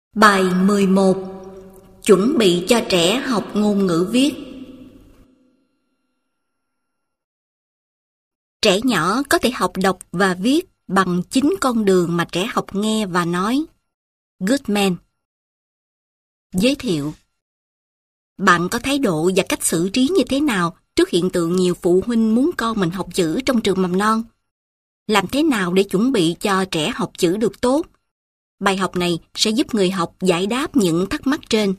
Bài 11. Chuẩn bị cho trẻ học ngôn ngữ viết. Trẻ nhỏ có thể học đọc và viết bằng 9 con đường mà trẻ học nghe và nói. Goodman. Giới thiệu. Bạn có thái độ và cách xử trí như thế nào trước hiện tượng nhiều phụ huynh muốn con mình học chữ trong trường mầm non? Làm thế nào để chuẩn bị cho trẻ học chữ được tốt? Bài học này sẽ giúp người học giải đáp những thắc mắc trên.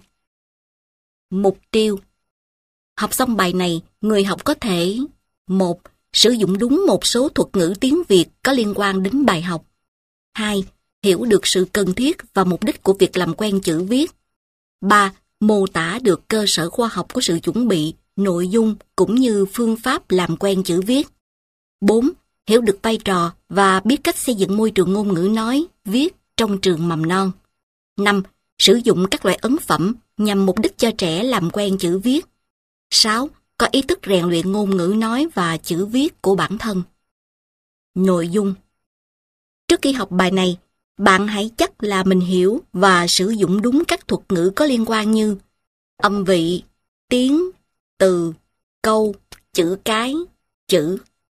Mục tiêu. Học xong bài này, người học có thể 1. Sử dụng đúng một số thuật ngữ tiếng Việt có liên quan đến bài học. 2. Hiểu được sự cần thiết và mục đích của việc làm quen chữ viết. 3. Mô tả được cơ sở khoa học của sự chuẩn bị, nội dung cũng như phương pháp làm quen chữ viết. 4. Hiểu được vai trò và biết cách xây dựng môi trường ngôn ngữ nói, viết trong trường mầm non. 5. Sử dụng các loại ấn phẩm nhằm mục đích cho trẻ làm quen chữ viết. 6. Có ý thức rèn luyện ngôn ngữ nói và chữ viết của bản thân. Nội dung. Trước khi học bài này, bạn hãy chắc là mình hiểu và sử dụng đúng các thuật ngữ có liên quan như âm vị, tiếng, từ, câu, chữ cái, chữ.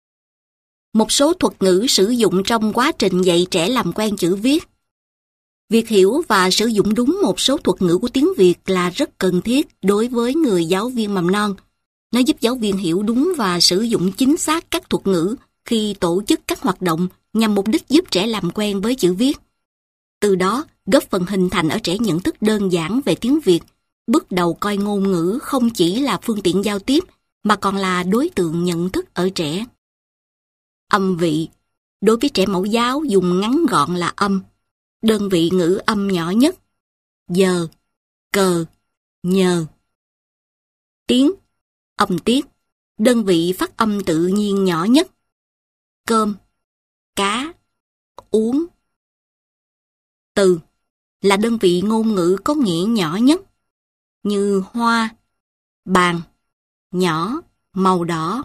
Một số thuật ngữ sử dụng trong quá trình dạy trẻ làm quen chữ viết. Việc hiểu và sử dụng đúng một số thuật ngữ của tiếng Việt là rất cần thiết đối với người giáo viên mầm non. Nó giúp giáo viên hiểu đúng và sử dụng chính xác các thuật ngữ khi tổ chức các hoạt động nhằm mục đích giúp trẻ làm quen với chữ viết. Từ đó, góp phần hình thành ở trẻ nhận thức đơn giản về tiếng Việt, bước đầu coi ngôn ngữ không chỉ là phương tiện giao tiếp, mà còn là đối tượng nhận thức ở trẻ. Âm vị. Đối với trẻ mẫu giáo dùng ngắn gọn là âm. Đơn vị ngữ âm nhỏ nhất. Giờ, cờ, nhờ. Tiếng. Âm tiết. Đơn vị phát âm tự nhiên nhỏ nhất. Cơm, cá, uống. Từ là đơn vị ngôn ngữ có nghĩa nhỏ nhất, như hoa, bàn, nhỏ, màu đỏ.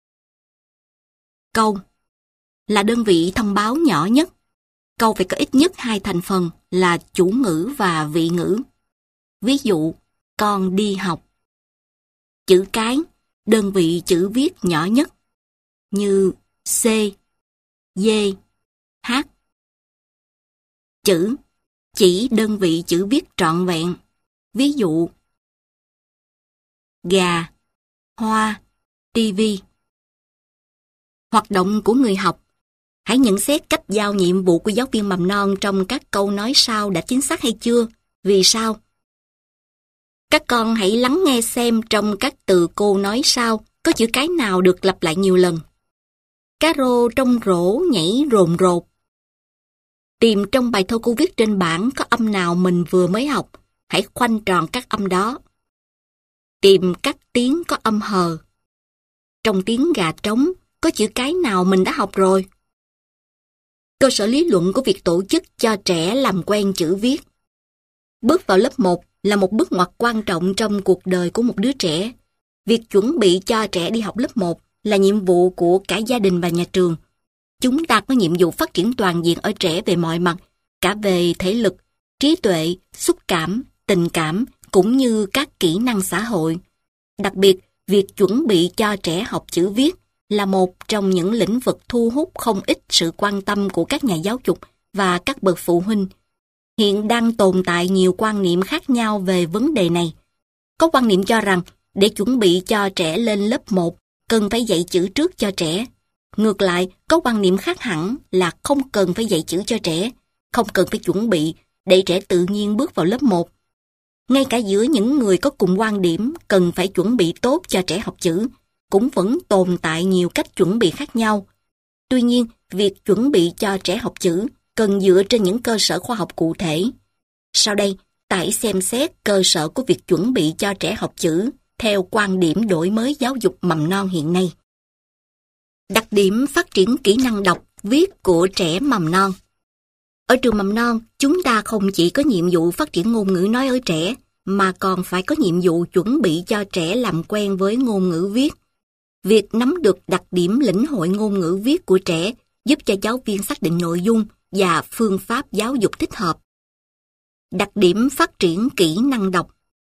Câu là đơn vị thông báo nhỏ nhất. Câu phải có ít nhất 2 thành phần là chủ ngữ và vị ngữ. Ví dụ, con đi học. Chữ cái, đơn vị chữ viết nhỏ nhất, như C, D, H. Chữ, chỉ đơn vị chữ viết trọn vẹn. Ví dụ, gà, hoa, tivi. Hoạt động của người học. Hãy nhận xét cách giao nhiệm vụ của giáo viên mầm non trong các câu nói sau đã chính xác hay chưa? Vì sao? Các con hãy lắng nghe xem trong các từ cô nói sau có chữ cái nào được lặp lại nhiều lần. Cá rô trong rổ nhảy rồn rột. Tìm trong bài thơ cô viết trên bảng có âm nào mình vừa mới học. Hãy khoanh tròn các âm đó. Tìm các tiếng có âm hờ. Trong tiếng gà trống có chữ cái nào mình đã học rồi? Cơ sở lý luận của việc tổ chức cho trẻ làm quen chữ viết. Bước vào lớp 1 là một bước ngoặt quan trọng trong cuộc đời của một đứa trẻ. Việc chuẩn bị cho trẻ đi học lớp 1 là nhiệm vụ của cả gia đình và nhà trường. Chúng ta có nhiệm vụ phát triển toàn diện ở trẻ về mọi mặt, cả về thể lực, trí tuệ, xúc cảm, tình cảm, cũng như các kỹ năng xã hội. Đặc biệt, việc chuẩn bị cho trẻ học chữ viết là một trong những lĩnh vực thu hút không ít sự quan tâm của các nhà giáo dục và các bậc phụ huynh. Hiện đang tồn tại nhiều quan niệm khác nhau về vấn đề này. Có quan niệm cho rằng để chuẩn bị cho trẻ lên lớp 1, cần phải dạy chữ trước cho trẻ. Ngược lại, có quan niệm khác hẳn là không cần phải dạy chữ cho trẻ, không cần phải chuẩn bị để trẻ tự nhiên bước vào lớp 1. Ngay cả giữa những người có cùng quan điểm cần phải chuẩn bị tốt cho trẻ học chữ, cũng vẫn tồn tại nhiều cách chuẩn bị khác nhau. Tuy nhiên, việc chuẩn bị cho trẻ học chữ cần dựa trên những cơ sở khoa học cụ thể. Sau đây, ta hãy xem xét cơ sở của việc chuẩn bị cho trẻ học chữ theo quan điểm đổi mới giáo dục mầm non hiện nay. Đặc điểm phát triển kỹ năng đọc, viết của trẻ mầm non. Ở trường mầm non, chúng ta không chỉ có nhiệm vụ phát triển ngôn ngữ nói ở trẻ, mà còn phải có nhiệm vụ chuẩn bị cho trẻ làm quen với ngôn ngữ viết. Việc nắm được đặc điểm lĩnh hội ngôn ngữ viết của trẻ giúp cho giáo viên xác định nội dung và phương pháp giáo dục thích hợp. Đặc điểm phát triển kỹ năng đọc.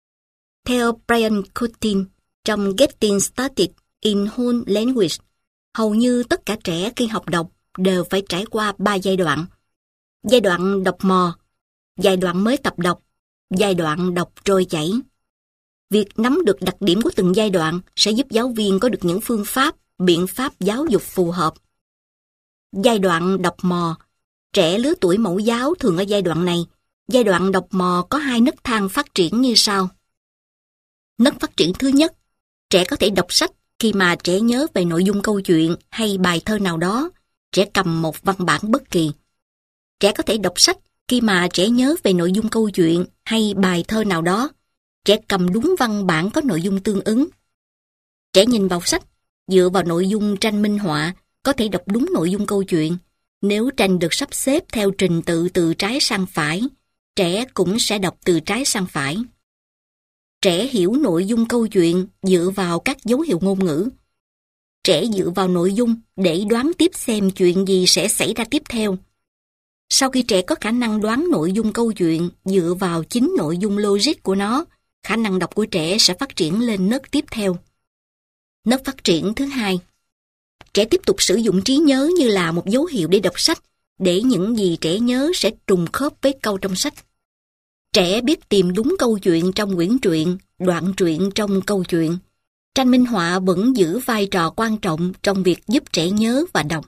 Theo Brian Curtin, trong Getting Started in Whole Language, hầu như tất cả trẻ khi học đọc đều phải trải qua 3 giai đoạn. Giai đoạn đọc mò, giai đoạn mới tập đọc, giai đoạn đọc trôi chảy. Việc nắm được đặc điểm của từng giai đoạn sẽ giúp giáo viên có được những phương pháp, biện pháp giáo dục phù hợp. Giai đoạn đọc mò, trẻ lứa tuổi mẫu giáo thường ở giai đoạn này. Giai đoạn đọc mò có 2 nấc thang phát triển như sau. Nấc phát triển thứ nhất, trẻ có thể đọc sách khi mà trẻ nhớ về nội dung câu chuyện hay bài thơ nào đó, trẻ cầm một văn bản bất kỳ. Trẻ có thể đọc sách khi mà trẻ nhớ về nội dung câu chuyện hay bài thơ nào đó, trẻ cầm đúng văn bản có nội dung tương ứng. Trẻ nhìn vào sách, dựa vào nội dung tranh minh họa, có thể đọc đúng nội dung câu chuyện. Nếu tranh được sắp xếp theo trình tự từ trái sang phải, trẻ cũng sẽ đọc từ trái sang phải. Trẻ hiểu nội dung câu chuyện dựa vào các dấu hiệu ngôn ngữ. Trẻ dựa vào nội dung để đoán tiếp xem chuyện gì sẽ xảy ra tiếp theo. Sau khi trẻ có khả năng đoán nội dung câu chuyện dựa vào chính nội dung logic của nó, khả năng đọc của trẻ sẽ phát triển lên nấc tiếp theo. Nấc phát triển thứ hai. Trẻ tiếp tục sử dụng trí nhớ như là một dấu hiệu để đọc sách, để những gì trẻ nhớ sẽ trùng khớp với câu trong sách. Trẻ biết tìm đúng câu chuyện trong quyển truyện, đoạn truyện trong câu chuyện. Tranh minh họa vẫn giữ vai trò quan trọng trong việc giúp trẻ nhớ và đọc.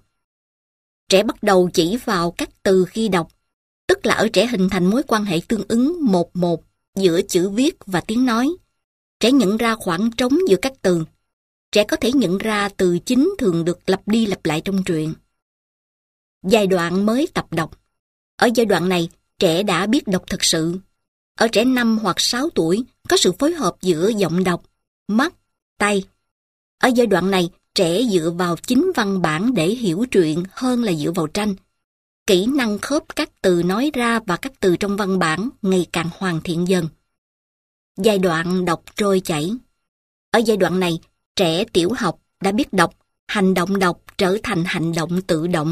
Trẻ bắt đầu chỉ vào các từ khi đọc, tức là ở trẻ hình thành mối quan hệ tương ứng 1-1 giữa chữ viết và tiếng nói. Trẻ nhận ra khoảng trống giữa các từ. Trẻ có thể nhận ra từ chính thường được lặp đi lặp lại trong truyện. Giai đoạn mới tập đọc. Ở giai đoạn này, trẻ đã biết đọc thực sự. Ở trẻ 5 hoặc 6 tuổi, có sự phối hợp giữa giọng đọc, mắt, tay. Ở giai đoạn này, trẻ dựa vào chính văn bản để hiểu truyện hơn là dựa vào tranh. Kỹ năng khớp các từ nói ra và các từ trong văn bản ngày càng hoàn thiện dần. Giai đoạn đọc trôi chảy. Ở giai đoạn này, trẻ tiểu học đã biết đọc, hành động đọc trở thành hành động tự động.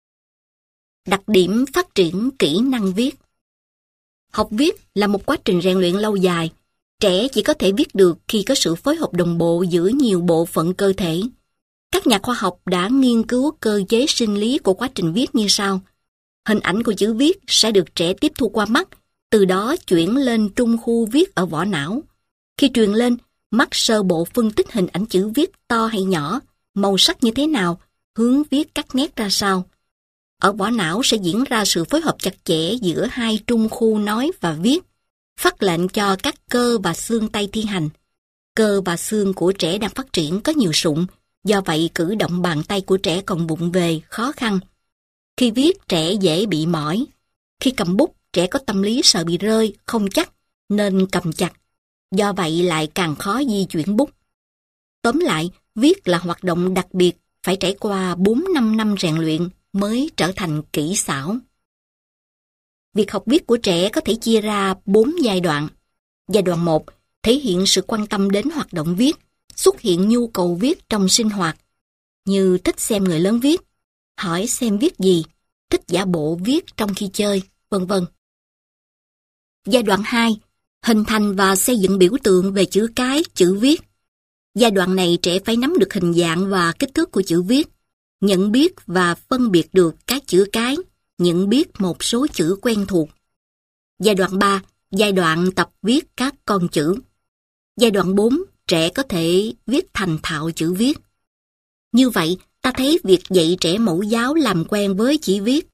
Đặc điểm phát triển kỹ năng viết. Học viết là một quá trình rèn luyện lâu dài. Trẻ chỉ có thể viết được khi có sự phối hợp đồng bộ giữa nhiều bộ phận cơ thể. Các nhà khoa học đã nghiên cứu cơ chế sinh lý của quá trình viết như sau. Hình ảnh của chữ viết sẽ được trẻ tiếp thu qua mắt, từ đó chuyển lên trung khu viết ở vỏ não. Khi truyền lên, mắt sơ bộ phân tích hình ảnh chữ viết to hay nhỏ, màu sắc như thế nào, hướng viết các nét ra sao. Ở vỏ não sẽ diễn ra sự phối hợp chặt chẽ giữa 2 trung khu nói và viết, phát lệnh cho các cơ và xương tay thi hành. Cơ và xương của trẻ đang phát triển có nhiều sụn, do vậy cử động bàn tay của trẻ còn vụng về, khó khăn. Khi viết, trẻ dễ bị mỏi. Khi cầm bút, trẻ có tâm lý sợ bị rơi, không chắc, nên cầm chặt. Do vậy lại càng khó di chuyển bút. Tóm lại, viết là hoạt động đặc biệt, phải trải qua 4-5 năm rèn luyện mới trở thành kỹ xảo. Việc học viết của trẻ có thể chia ra 4 giai đoạn. Giai đoạn 1, thể hiện sự quan tâm đến hoạt động viết, xuất hiện nhu cầu viết trong sinh hoạt, như thích xem người lớn viết, hỏi xem viết gì, thích giả bộ viết trong khi chơi, vân vân. Giai đoạn 2, hình thành và xây dựng biểu tượng về chữ cái, chữ viết. Giai đoạn này trẻ phải nắm được hình dạng và kích thước của chữ viết, nhận biết và phân biệt được các chữ cái, nhận biết một số chữ quen thuộc. Giai đoạn 3, giai đoạn tập viết các con chữ. Giai đoạn 4, trẻ có thể viết thành thạo chữ viết. Như vậy, ta thấy việc dạy trẻ mẫu giáo làm quen với chữ viết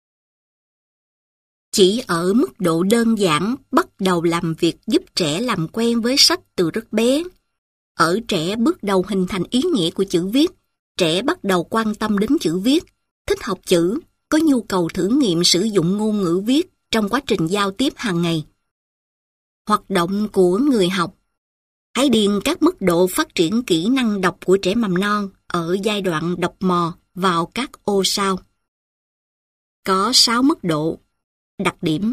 chỉ ở mức độ đơn giản bắt đầu làm việc giúp trẻ làm quen với sách từ rất bé. Ở trẻ bước đầu hình thành ý nghĩa của chữ viết, trẻ bắt đầu quan tâm đến chữ viết, thích học chữ, có nhu cầu thử nghiệm sử dụng ngôn ngữ viết trong quá trình giao tiếp hàng ngày. Hoạt động của người học. Hãy điền các mức độ phát triển kỹ năng đọc của trẻ mầm non ở giai đoạn đọc mò vào các ô sau. Có 6 mức độ. Đặc điểm.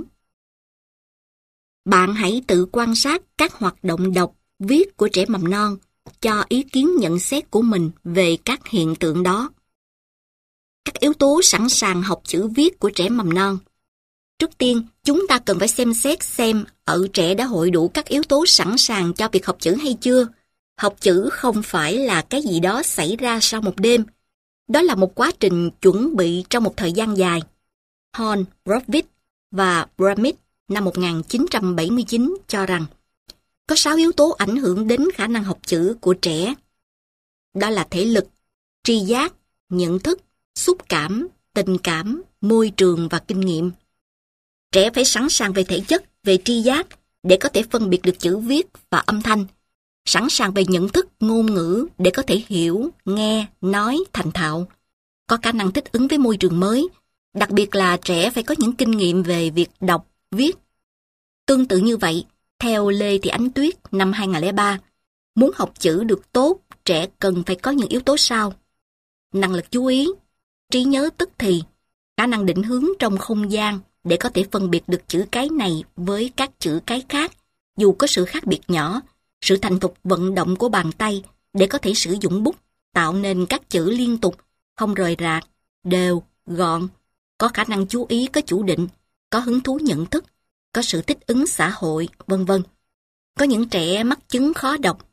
Bạn hãy tự quan sát các hoạt động đọc, viết của trẻ mầm non, cho ý kiến nhận xét của mình về các hiện tượng đó. Các yếu tố sẵn sàng học chữ viết của trẻ mầm non. Trước tiên, chúng ta cần phải xem xét xem ở trẻ đã hội đủ các yếu tố sẵn sàng cho việc học chữ hay chưa. Học chữ không phải là cái gì đó xảy ra sau một đêm. Đó là một quá trình chuẩn bị trong một thời gian dài. Horn, Rovitz và Bramit năm 1979 cho rằng có 6 yếu tố ảnh hưởng đến khả năng học chữ của trẻ. Đó là thể lực, tri giác, nhận thức, xúc cảm, tình cảm, môi trường và kinh nghiệm. Trẻ phải sẵn sàng về thể chất, về tri giác để có thể phân biệt được chữ viết và âm thanh, sẵn sàng về nhận thức, ngôn ngữ để có thể hiểu, nghe, nói thành thạo, có khả năng thích ứng với môi trường mới, đặc biệt là trẻ phải có những kinh nghiệm về việc đọc, viết. Tương tự như vậy, theo Lê Thị Ánh Tuyết năm 2003, muốn học chữ được tốt, trẻ cần phải có những yếu tố sau: năng lực chú ý, trí nhớ tức thì, khả năng định hướng trong không gian để có thể phân biệt được chữ cái này với các chữ cái khác, dù có sự khác biệt nhỏ, sự thành thục vận động của bàn tay để có thể sử dụng bút, tạo nên các chữ liên tục, không rời rạc, đều, gọn, có khả năng chú ý có chủ định, có hứng thú nhận thức, có sự thích ứng xã hội, vân vân. Có những trẻ mắc chứng khó đọc,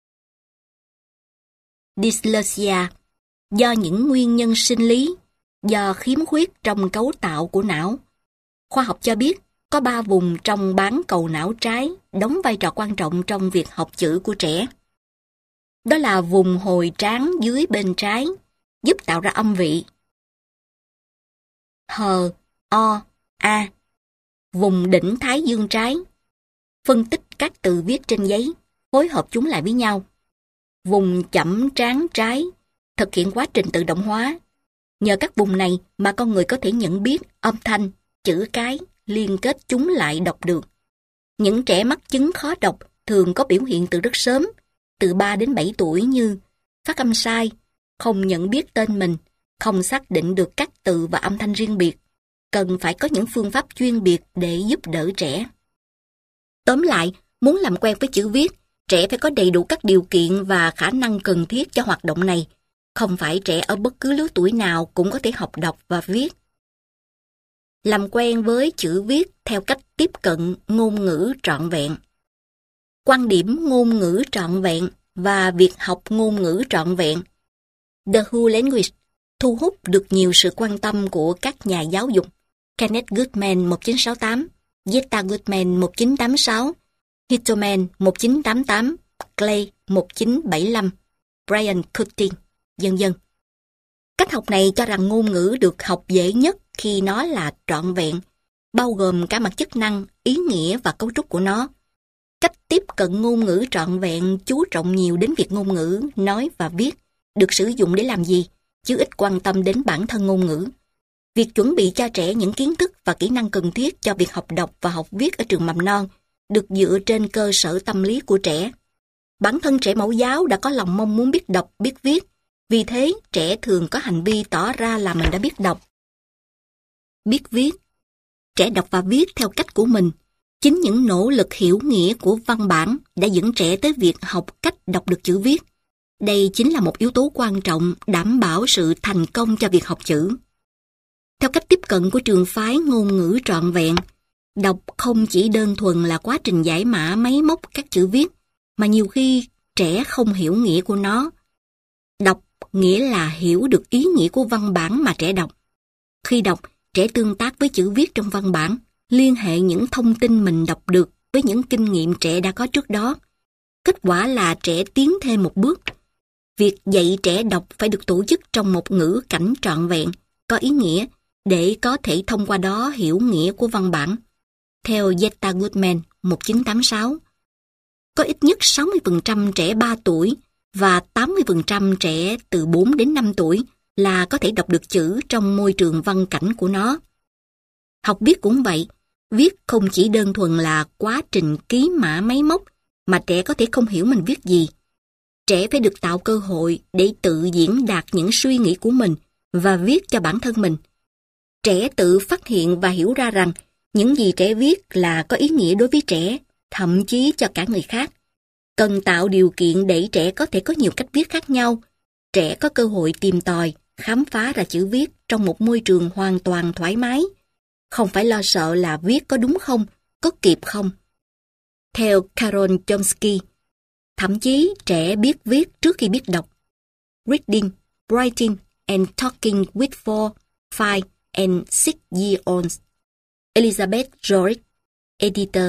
dyslexia, do những nguyên nhân sinh lý, do khiếm khuyết trong cấu tạo của não. Khoa học cho biết có 3 vùng trong bán cầu não trái đóng vai trò quan trọng trong việc học chữ của trẻ. Đó là vùng hồi trán dưới bên trái, giúp tạo ra âm vị. Hờ, o, a. Vùng đỉnh thái dương trái, phân tích các từ viết trên giấy, phối hợp chúng lại với nhau. Vùng chẩm trán trái, thực hiện quá trình tự động hóa. Nhờ các vùng này mà con người có thể nhận biết âm thanh, chữ cái, liên kết chúng lại đọc được. Những trẻ mắc chứng khó đọc thường có biểu hiện từ rất sớm, từ 3 đến 7 tuổi như phát âm sai, không nhận biết tên mình, không xác định được các từ và âm thanh riêng biệt. Cần phải có những phương pháp chuyên biệt để giúp đỡ trẻ. Tóm lại, muốn làm quen với chữ viết, trẻ phải có đầy đủ các điều kiện và khả năng cần thiết cho hoạt động này. Không phải trẻ ở bất cứ lứa tuổi nào cũng có thể học đọc và viết. Làm quen với chữ viết theo cách tiếp cận ngôn ngữ trọn vẹn. Quan điểm ngôn ngữ trọn vẹn và việc học ngôn ngữ trọn vẹn. The Whole Language thu hút được nhiều sự quan tâm của các nhà giáo dục. Kenneth Goodman 1968, Zeta Goodman 1986, Hitterman 1988, Clay 1975, Brian Cutting, vân vân. Cách học này cho rằng ngôn ngữ được học dễ nhất khi nó là trọn vẹn, bao gồm cả mặt chức năng, ý nghĩa và cấu trúc của nó. Cách tiếp cận ngôn ngữ trọn vẹn chú trọng nhiều đến việc ngôn ngữ, nói và viết được sử dụng để làm gì, chứ ít quan tâm đến bản thân ngôn ngữ. Việc chuẩn bị cho trẻ những kiến thức và kỹ năng cần thiết cho việc học đọc và học viết ở trường mầm non được dựa trên cơ sở tâm lý của trẻ. Bản thân trẻ mẫu giáo đã có lòng mong muốn biết đọc, biết viết, vì thế trẻ thường có hành vi tỏ ra là mình đã biết đọc, biết viết. Trẻ đọc và viết theo cách của mình. Chính những nỗ lực hiểu nghĩa của văn bản đã dẫn trẻ tới việc học cách đọc được chữ viết. Đây chính là một yếu tố quan trọng đảm bảo sự thành công cho việc học chữ. Theo cách tiếp cận của trường phái ngôn ngữ trọn vẹn, đọc không chỉ đơn thuần là quá trình giải mã máy móc các chữ viết, mà nhiều khi trẻ không hiểu nghĩa của nó. Đọc nghĩa là hiểu được ý nghĩa của văn bản mà trẻ đọc. Khi đọc, trẻ tương tác với chữ viết trong văn bản, liên hệ những thông tin mình đọc được với những kinh nghiệm trẻ đã có trước đó. Kết quả là trẻ tiến thêm một bước. Việc dạy trẻ đọc phải được tổ chức trong một ngữ cảnh trọn vẹn, có ý nghĩa, để có thể thông qua đó hiểu nghĩa của văn bản. Theo Zeta Goodman 1986, có ít nhất 60% trẻ 3 tuổi và 80% trẻ từ 4 đến 5 tuổi là có thể đọc được chữ trong môi trường văn cảnh của nó. Học viết cũng vậy, viết không chỉ đơn thuần là quá trình ký mã máy móc mà trẻ có thể không hiểu mình viết gì. Trẻ phải được tạo cơ hội để tự diễn đạt những suy nghĩ của mình và viết cho bản thân mình. Trẻ tự phát hiện và hiểu ra rằng những gì trẻ viết là có ý nghĩa đối với trẻ, thậm chí cho cả người khác. Cần tạo điều kiện để trẻ có thể có nhiều cách viết khác nhau. Trẻ có cơ hội tìm tòi, khám phá ra chữ viết trong một môi trường hoàn toàn thoải mái. không phải lo sợ là viết có đúng không, có kịp không. Theo Carol Chomsky, thậm chí trẻ biết viết trước khi biết đọc. Reading, Writing and Talking with 4, 5 and 6-year-olds. Elizabeth George, Editor.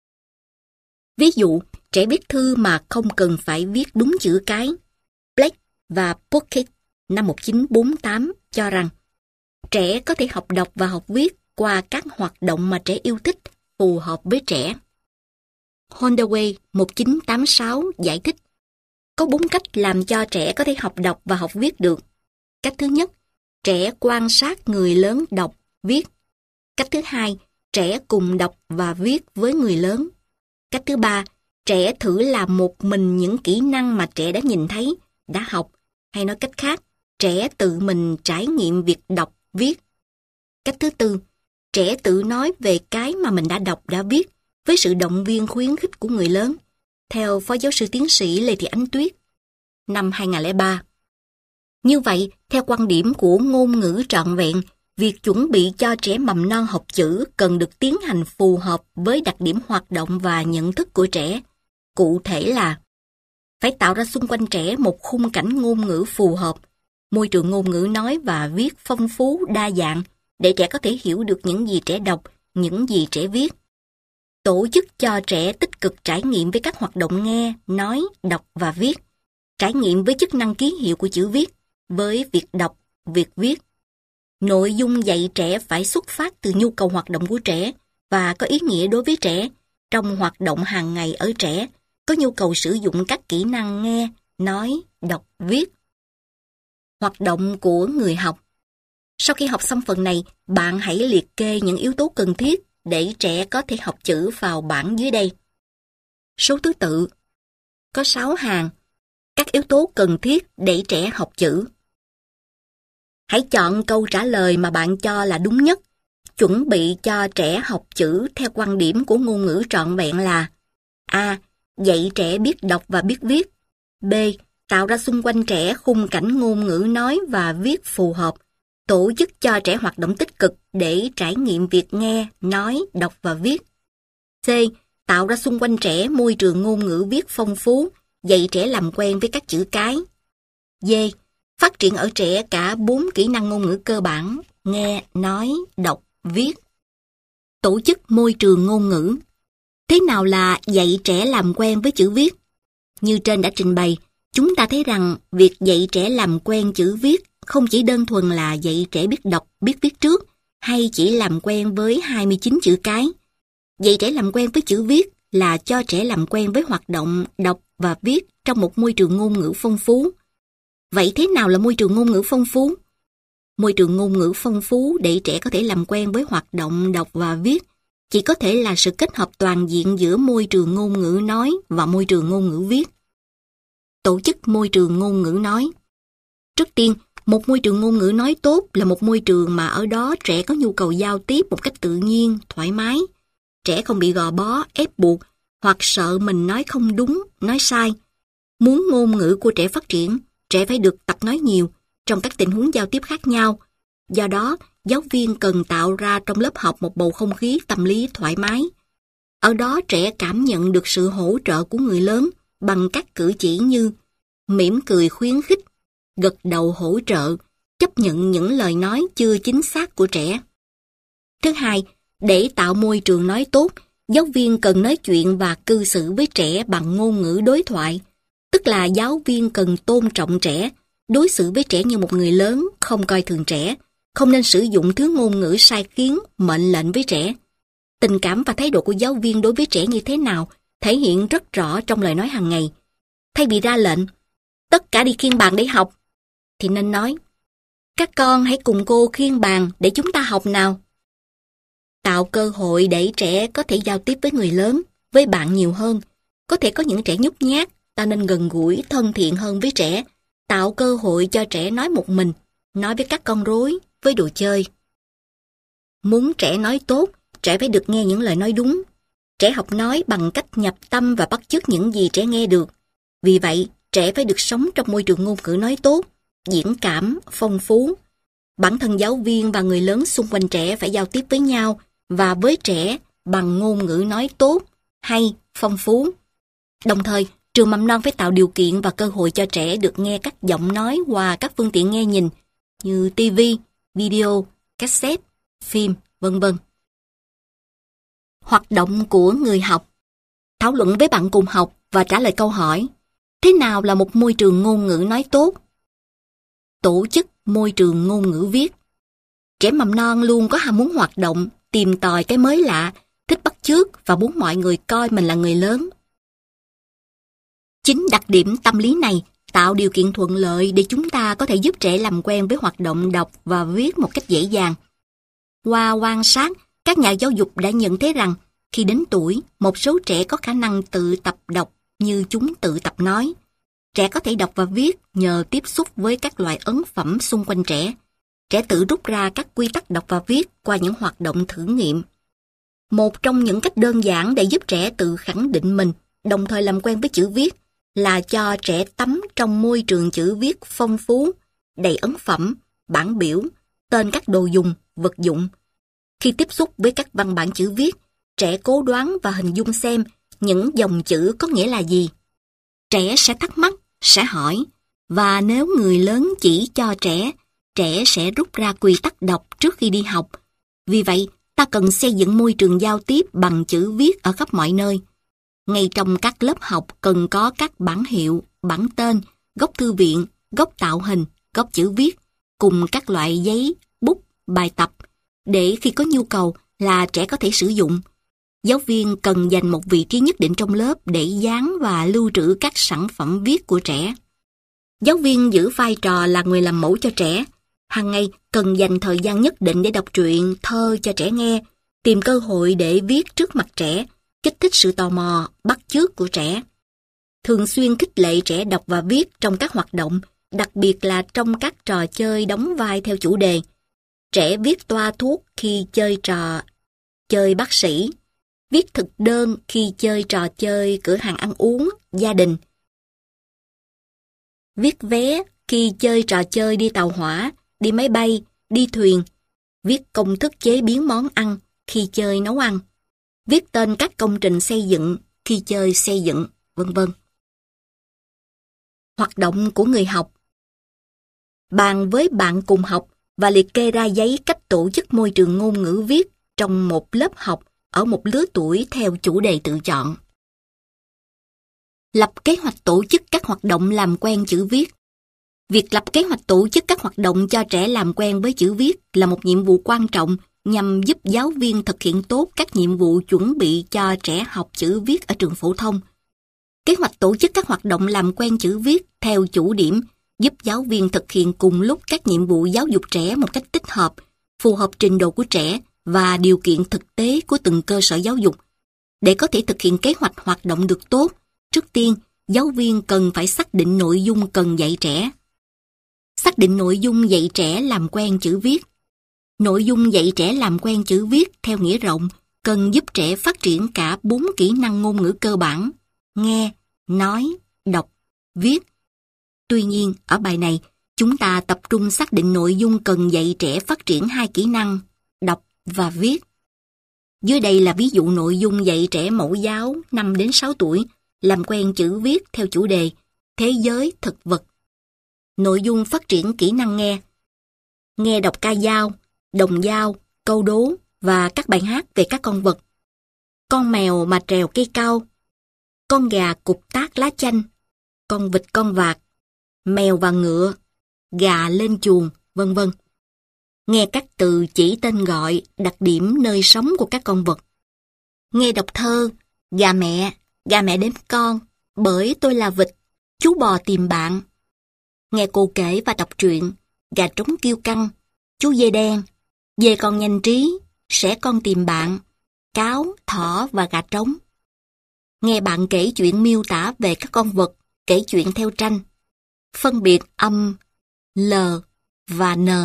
Ví dụ, trẻ viết thư mà không cần phải viết đúng chữ cái. Blake và Pocket năm 1948 cho rằng trẻ có thể học đọc và học viết qua các hoạt động mà trẻ yêu thích, phù hợp với trẻ. Holdaway 1986 giải thích, có 4 cách làm cho trẻ có thể học đọc và học viết được. Cách thứ nhất, trẻ quan sát người lớn đọc, viết. Cách thứ hai, trẻ cùng đọc và viết với người lớn. Cách thứ ba, trẻ thử làm một mình những kỹ năng mà trẻ đã nhìn thấy, đã học, hay nói cách khác, trẻ tự mình trải nghiệm việc đọc, viết. Cách thứ tư, trẻ tự nói về cái mà mình đã đọc, đã viết, với sự động viên khuyến khích của người lớn, theo Phó Giáo sư Tiến sĩ Lê Thị Ánh Tuyết, năm 2003. Như vậy, theo quan điểm của ngôn ngữ trọn vẹn, việc chuẩn bị cho trẻ mầm non học chữ cần được tiến hành phù hợp với đặc điểm hoạt động và nhận thức của trẻ. Cụ thể là phải tạo ra xung quanh trẻ một khung cảnh ngôn ngữ phù hợp, môi trường ngôn ngữ nói và viết phong phú, đa dạng, để trẻ có thể hiểu được những gì trẻ đọc, những gì trẻ viết. Tổ chức cho trẻ tích cực trải nghiệm với các hoạt động nghe, nói, đọc và viết. Trải nghiệm với chức năng ký hiệu của chữ viết, với việc đọc, việc viết. Nội dung dạy trẻ phải xuất phát từ nhu cầu hoạt động của trẻ và có ý nghĩa đối với trẻ. Trong hoạt động hàng ngày ở trẻ, có nhu cầu sử dụng các kỹ năng nghe, nói, đọc, viết. Hoạt động của người học. Sau khi học xong phần này, bạn hãy liệt kê những yếu tố cần thiết để trẻ có thể học chữ vào bảng dưới đây. Số thứ tự. Có 6 hàng. Các yếu tố cần thiết để trẻ học chữ. Hãy chọn câu trả lời mà bạn cho là đúng nhất. Chuẩn bị cho trẻ học chữ theo quan điểm của ngôn ngữ trọn vẹn là: A. Dạy trẻ biết đọc và biết viết. B. Tạo ra xung quanh trẻ khung cảnh ngôn ngữ nói và viết phù hợp. Tổ chức cho trẻ hoạt động tích cực để trải nghiệm việc nghe, nói, đọc và viết. C. Tạo ra xung quanh trẻ môi trường ngôn ngữ viết phong phú, dạy trẻ làm quen với các chữ cái. D. Phát triển ở trẻ cả 4 kỹ năng ngôn ngữ cơ bản: nghe, nói, đọc, viết. Tổ chức môi trường ngôn ngữ. Thế nào là dạy trẻ làm quen với chữ viết? Như trên đã trình bày, chúng ta thấy rằng việc dạy trẻ làm quen chữ viết không chỉ đơn thuần là dạy trẻ biết đọc, biết viết trước, hay chỉ làm quen với 29 chữ cái. Dạy trẻ làm quen với chữ viết là cho trẻ làm quen với hoạt động đọc và viết trong một môi trường ngôn ngữ phong phú. Vậy thế nào là môi trường ngôn ngữ phong phú? Môi trường ngôn ngữ phong phú để trẻ có thể làm quen với hoạt động đọc và viết chỉ có thể là sự kết hợp toàn diện giữa môi trường ngôn ngữ nói và môi trường ngôn ngữ viết. Tổ chức môi trường ngôn ngữ nói. Trước tiên, một môi trường ngôn ngữ nói tốt là một môi trường mà ở đó trẻ có nhu cầu giao tiếp một cách tự nhiên, thoải mái. Trẻ không bị gò bó, ép buộc hoặc sợ mình nói không đúng, nói sai. Muốn ngôn ngữ của trẻ phát triển, trẻ phải được tập nói nhiều trong các tình huống giao tiếp khác nhau. Do đó, giáo viên cần tạo ra trong lớp học một bầu không khí tâm lý thoải mái. Ở đó trẻ cảm nhận được sự hỗ trợ của người lớn bằng các cử chỉ như mỉm cười khuyến khích, gật đầu hỗ trợ, chấp nhận những lời nói chưa chính xác của trẻ. Thứ hai, để tạo môi trường nói tốt, giáo viên cần nói chuyện và cư xử với trẻ bằng ngôn ngữ đối thoại, tức là giáo viên cần tôn trọng trẻ, đối xử với trẻ như một người lớn, không coi thường trẻ, không nên sử dụng thứ ngôn ngữ sai khiến, mệnh lệnh với trẻ. Tình cảm và thái độ của giáo viên đối với trẻ như thế nào thể hiện rất rõ trong lời nói hàng ngày. Thay vì ra lệnh, tất cả đi khiêng bàn để học, thì nên nói, các con hãy cùng cô khiêng bàn để chúng ta học nào. Tạo cơ hội để trẻ có thể giao tiếp với người lớn, với bạn nhiều hơn. Có thể có những trẻ nhút nhát, ta nên gần gũi, thân thiện hơn với trẻ, tạo cơ hội cho trẻ nói một mình, nói với các con rối, với đồ chơi. Muốn trẻ nói tốt, trẻ phải được nghe những lời nói đúng. Trẻ học nói bằng cách nhập tâm và bắt chước những gì trẻ nghe được. Vì vậy, trẻ phải được sống trong môi trường ngôn ngữ nói tốt, diễn cảm, phong phú. Bản thân giáo viên và người lớn xung quanh trẻ phải giao tiếp với nhau và với trẻ bằng ngôn ngữ nói tốt, hay, phong phú. Đồng thời, trường mầm non phải tạo điều kiện và cơ hội cho trẻ được nghe các giọng nói qua các phương tiện nghe nhìn như TV, video, cassette, phim, vân vân. Hoạt động của người học. Thảo luận với bạn cùng học và trả lời câu hỏi: thế nào là một môi trường ngôn ngữ nói tốt? Tổ chức môi trường ngôn ngữ viết. Trẻ mầm non luôn có ham muốn hoạt động, tìm tòi cái mới lạ, thích bắt chước và muốn mọi người coi mình là người lớn. Chính đặc điểm tâm lý này tạo điều kiện thuận lợi để chúng ta có thể giúp trẻ làm quen với hoạt động đọc và viết một cách dễ dàng. Qua quan sát, các nhà giáo dục đã nhận thấy rằng khi đến tuổi, một số trẻ có khả năng tự tập đọc như chúng tự tập nói. Trẻ có thể đọc và viết nhờ tiếp xúc với các loại ấn phẩm xung quanh trẻ. Trẻ tự rút ra các quy tắc đọc và viết qua những hoạt động thử nghiệm. Một trong những cách đơn giản để giúp trẻ tự khẳng định mình, đồng thời làm quen với chữ viết, là cho trẻ tắm trong môi trường chữ viết phong phú, đầy ấn phẩm, bảng biểu, tên các đồ dùng, vật dụng. Khi tiếp xúc với các văn bản chữ viết, trẻ cố đoán và hình dung xem những dòng chữ có nghĩa là gì. Trẻ sẽ thắc mắc, sẽ hỏi, và nếu người lớn chỉ cho trẻ, trẻ sẽ rút ra quy tắc đọc trước khi đi học. Vì vậy, ta cần xây dựng môi trường giao tiếp bằng chữ viết ở khắp mọi nơi. Ngay trong các lớp học cần có các bảng hiệu, bảng tên, góc thư viện, góc tạo hình, góc chữ viết, cùng các loại giấy, bút, bài tập, để khi có nhu cầu là trẻ có thể sử dụng. Giáo viên cần dành một vị trí nhất định trong lớp để dán và lưu trữ các sản phẩm viết của trẻ. Giáo viên giữ vai trò là người làm mẫu cho trẻ. Hàng ngày cần dành thời gian nhất định để đọc truyện, thơ cho trẻ nghe, tìm cơ hội để viết trước mặt trẻ, kích thích sự tò mò, bắt chước của trẻ. Thường xuyên khích lệ trẻ đọc và viết trong các hoạt động, đặc biệt là trong các trò chơi đóng vai theo chủ đề. Trẻ viết toa thuốc khi chơi trò chơi bác sĩ, viết thực đơn khi chơi trò chơi cửa hàng ăn uống, gia đình. Viết vé khi chơi trò chơi đi tàu hỏa, đi máy bay, đi thuyền. Viết công thức chế biến món ăn khi chơi nấu ăn. Viết tên các công trình xây dựng khi chơi xây dựng, vân vân. Hoạt động của người học. Bàn với bạn cùng học và liệt kê ra giấy cách tổ chức môi trường ngôn ngữ viết trong một lớp học ở một lứa tuổi theo chủ đề tự chọn. Lập kế hoạch tổ chức các hoạt động làm quen chữ viết. Việc lập kế hoạch tổ chức các hoạt động cho trẻ làm quen với chữ viết là một nhiệm vụ quan trọng nhằm giúp giáo viên thực hiện tốt các nhiệm vụ chuẩn bị cho trẻ học chữ viết ở trường phổ thông. Kế hoạch tổ chức các hoạt động làm quen chữ viết theo chủ điểm giúp giáo viên thực hiện cùng lúc các nhiệm vụ giáo dục trẻ một cách tích hợp, phù hợp trình độ của trẻ và điều kiện thực tế của từng cơ sở giáo dục. Để có thể thực hiện kế hoạch hoạt động được tốt, trước tiên, giáo viên cần phải xác định nội dung cần dạy trẻ. Xác định nội dung dạy trẻ làm quen chữ viết. Nội dung dạy trẻ làm quen chữ viết theo nghĩa rộng cần giúp trẻ phát triển cả 4 kỹ năng ngôn ngữ cơ bản: nghe, nói, đọc, viết. Tuy nhiên, ở bài này, chúng ta tập trung xác định nội dung cần dạy trẻ phát triển 2 kỹ năng, đọc và viết. Dưới đây là ví dụ nội dung dạy trẻ mẫu giáo 5 đến 6 tuổi làm quen chữ viết theo chủ đề Thế giới thực vật. Nội dung phát triển kỹ năng nghe. Nghe đọc ca dao, đồng dao, câu đố và các bài hát về các con vật. Con mèo mà trèo cây cao. Con gà cụp tác lá chanh. Con vịt con vạc. Mèo và ngựa. Gà lên chuồng, vân vân. Nghe các từ chỉ tên gọi, đặc điểm nơi sống của các con vật. Nghe đọc thơ, gà mẹ đếm con, bởi tôi là vịt, chú bò tìm bạn. Nghe cô kể và đọc truyện, gà trống kêu căng, chú dê đen, dê con nhanh trí, sẽ con tìm bạn, cáo, thỏ và gà trống. Nghe bạn kể chuyện miêu tả về các con vật, kể chuyện theo tranh. Phân biệt âm L và N.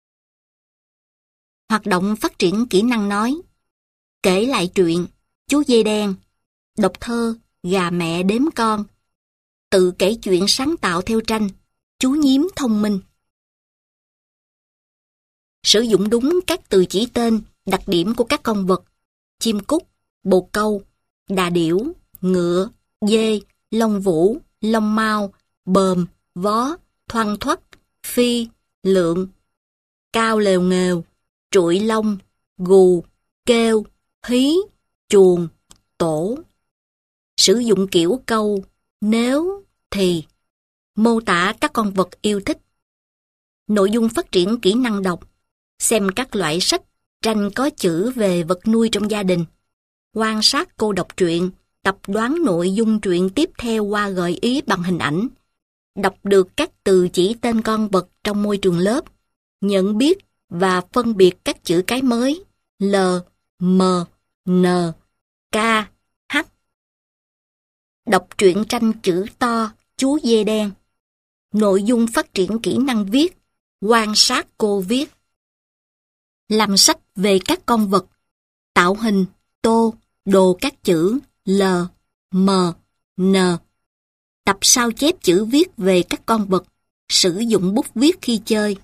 Hoạt động phát triển kỹ năng nói. Kể lại truyện, chú dê đen, đọc thơ, gà mẹ đếm con. Tự kể chuyện sáng tạo theo tranh, chú nhím thông minh. Sử dụng đúng các từ chỉ tên, đặc điểm của các con vật, chim cút, bồ câu, đà điểu, ngựa, dê, lông vũ, lông mao, bờm, vó, thoăn thoắt, phi, lượng, cao lều nghều, trụi lông, gù, kêu, hí, chuồng, tổ. Sử dụng kiểu câu nếu, thì, mô tả các con vật yêu thích. Nội dung phát triển kỹ năng đọc, xem các loại sách, tranh có chữ về vật nuôi trong gia đình. Quan sát cô đọc truyện, tập đoán nội dung truyện tiếp theo qua gợi ý bằng hình ảnh. Đọc được các từ chỉ tên con vật trong môi trường lớp. Nhận biết và phân biệt các chữ cái mới L, M, N, K, H. Đọc truyện tranh chữ to, chú dê đen. Nội dung phát triển kỹ năng viết, quan sát cô viết. Làm sách về các con vật, tạo hình, tô, đồ các chữ L, M, N. Tập sao chép chữ viết về các con vật, sử dụng bút viết khi chơi.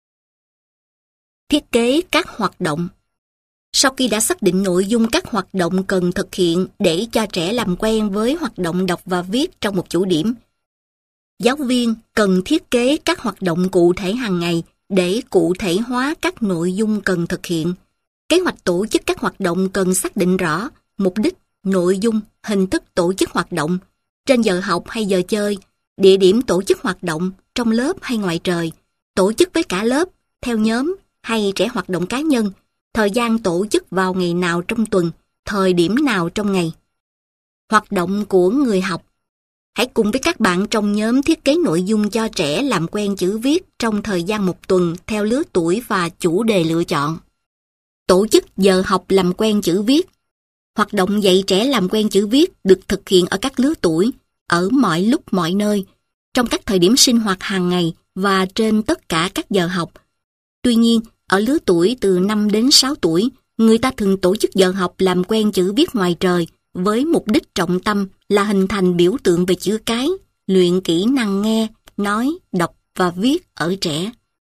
Thiết kế các hoạt động. Sau khi đã xác định nội dung các hoạt động cần thực hiện để cho trẻ làm quen với hoạt động đọc và viết trong một chủ điểm, giáo viên cần thiết kế các hoạt động cụ thể hàng ngày để cụ thể hóa các nội dung cần thực hiện. Kế hoạch tổ chức các hoạt động cần xác định rõ mục đích, nội dung, hình thức tổ chức hoạt động, trên giờ học hay giờ chơi, địa điểm tổ chức hoạt động, trong lớp hay ngoài trời, tổ chức với cả lớp, theo nhóm hay trẻ hoạt động cá nhân, thời gian tổ chức vào ngày nào trong tuần, thời điểm nào trong ngày. Hoạt động của người học. Hãy cùng với các bạn trong nhóm thiết kế nội dung cho trẻ làm quen chữ viết trong thời gian một tuần theo lứa tuổi và chủ đề lựa chọn. Tổ chức giờ học làm quen chữ viết. Hoạt động dạy trẻ làm quen chữ viết được thực hiện ở các lứa tuổi, ở mọi lúc mọi nơi, trong các thời điểm sinh hoạt hàng ngày và trên tất cả các giờ học. Tuy nhiên, ở lứa tuổi từ 5 đến 6 tuổi, người ta thường tổ chức giờ học làm quen chữ viết ngoài trời với mục đích trọng tâm là hình thành biểu tượng về chữ cái, luyện kỹ năng nghe, nói, đọc và viết ở trẻ.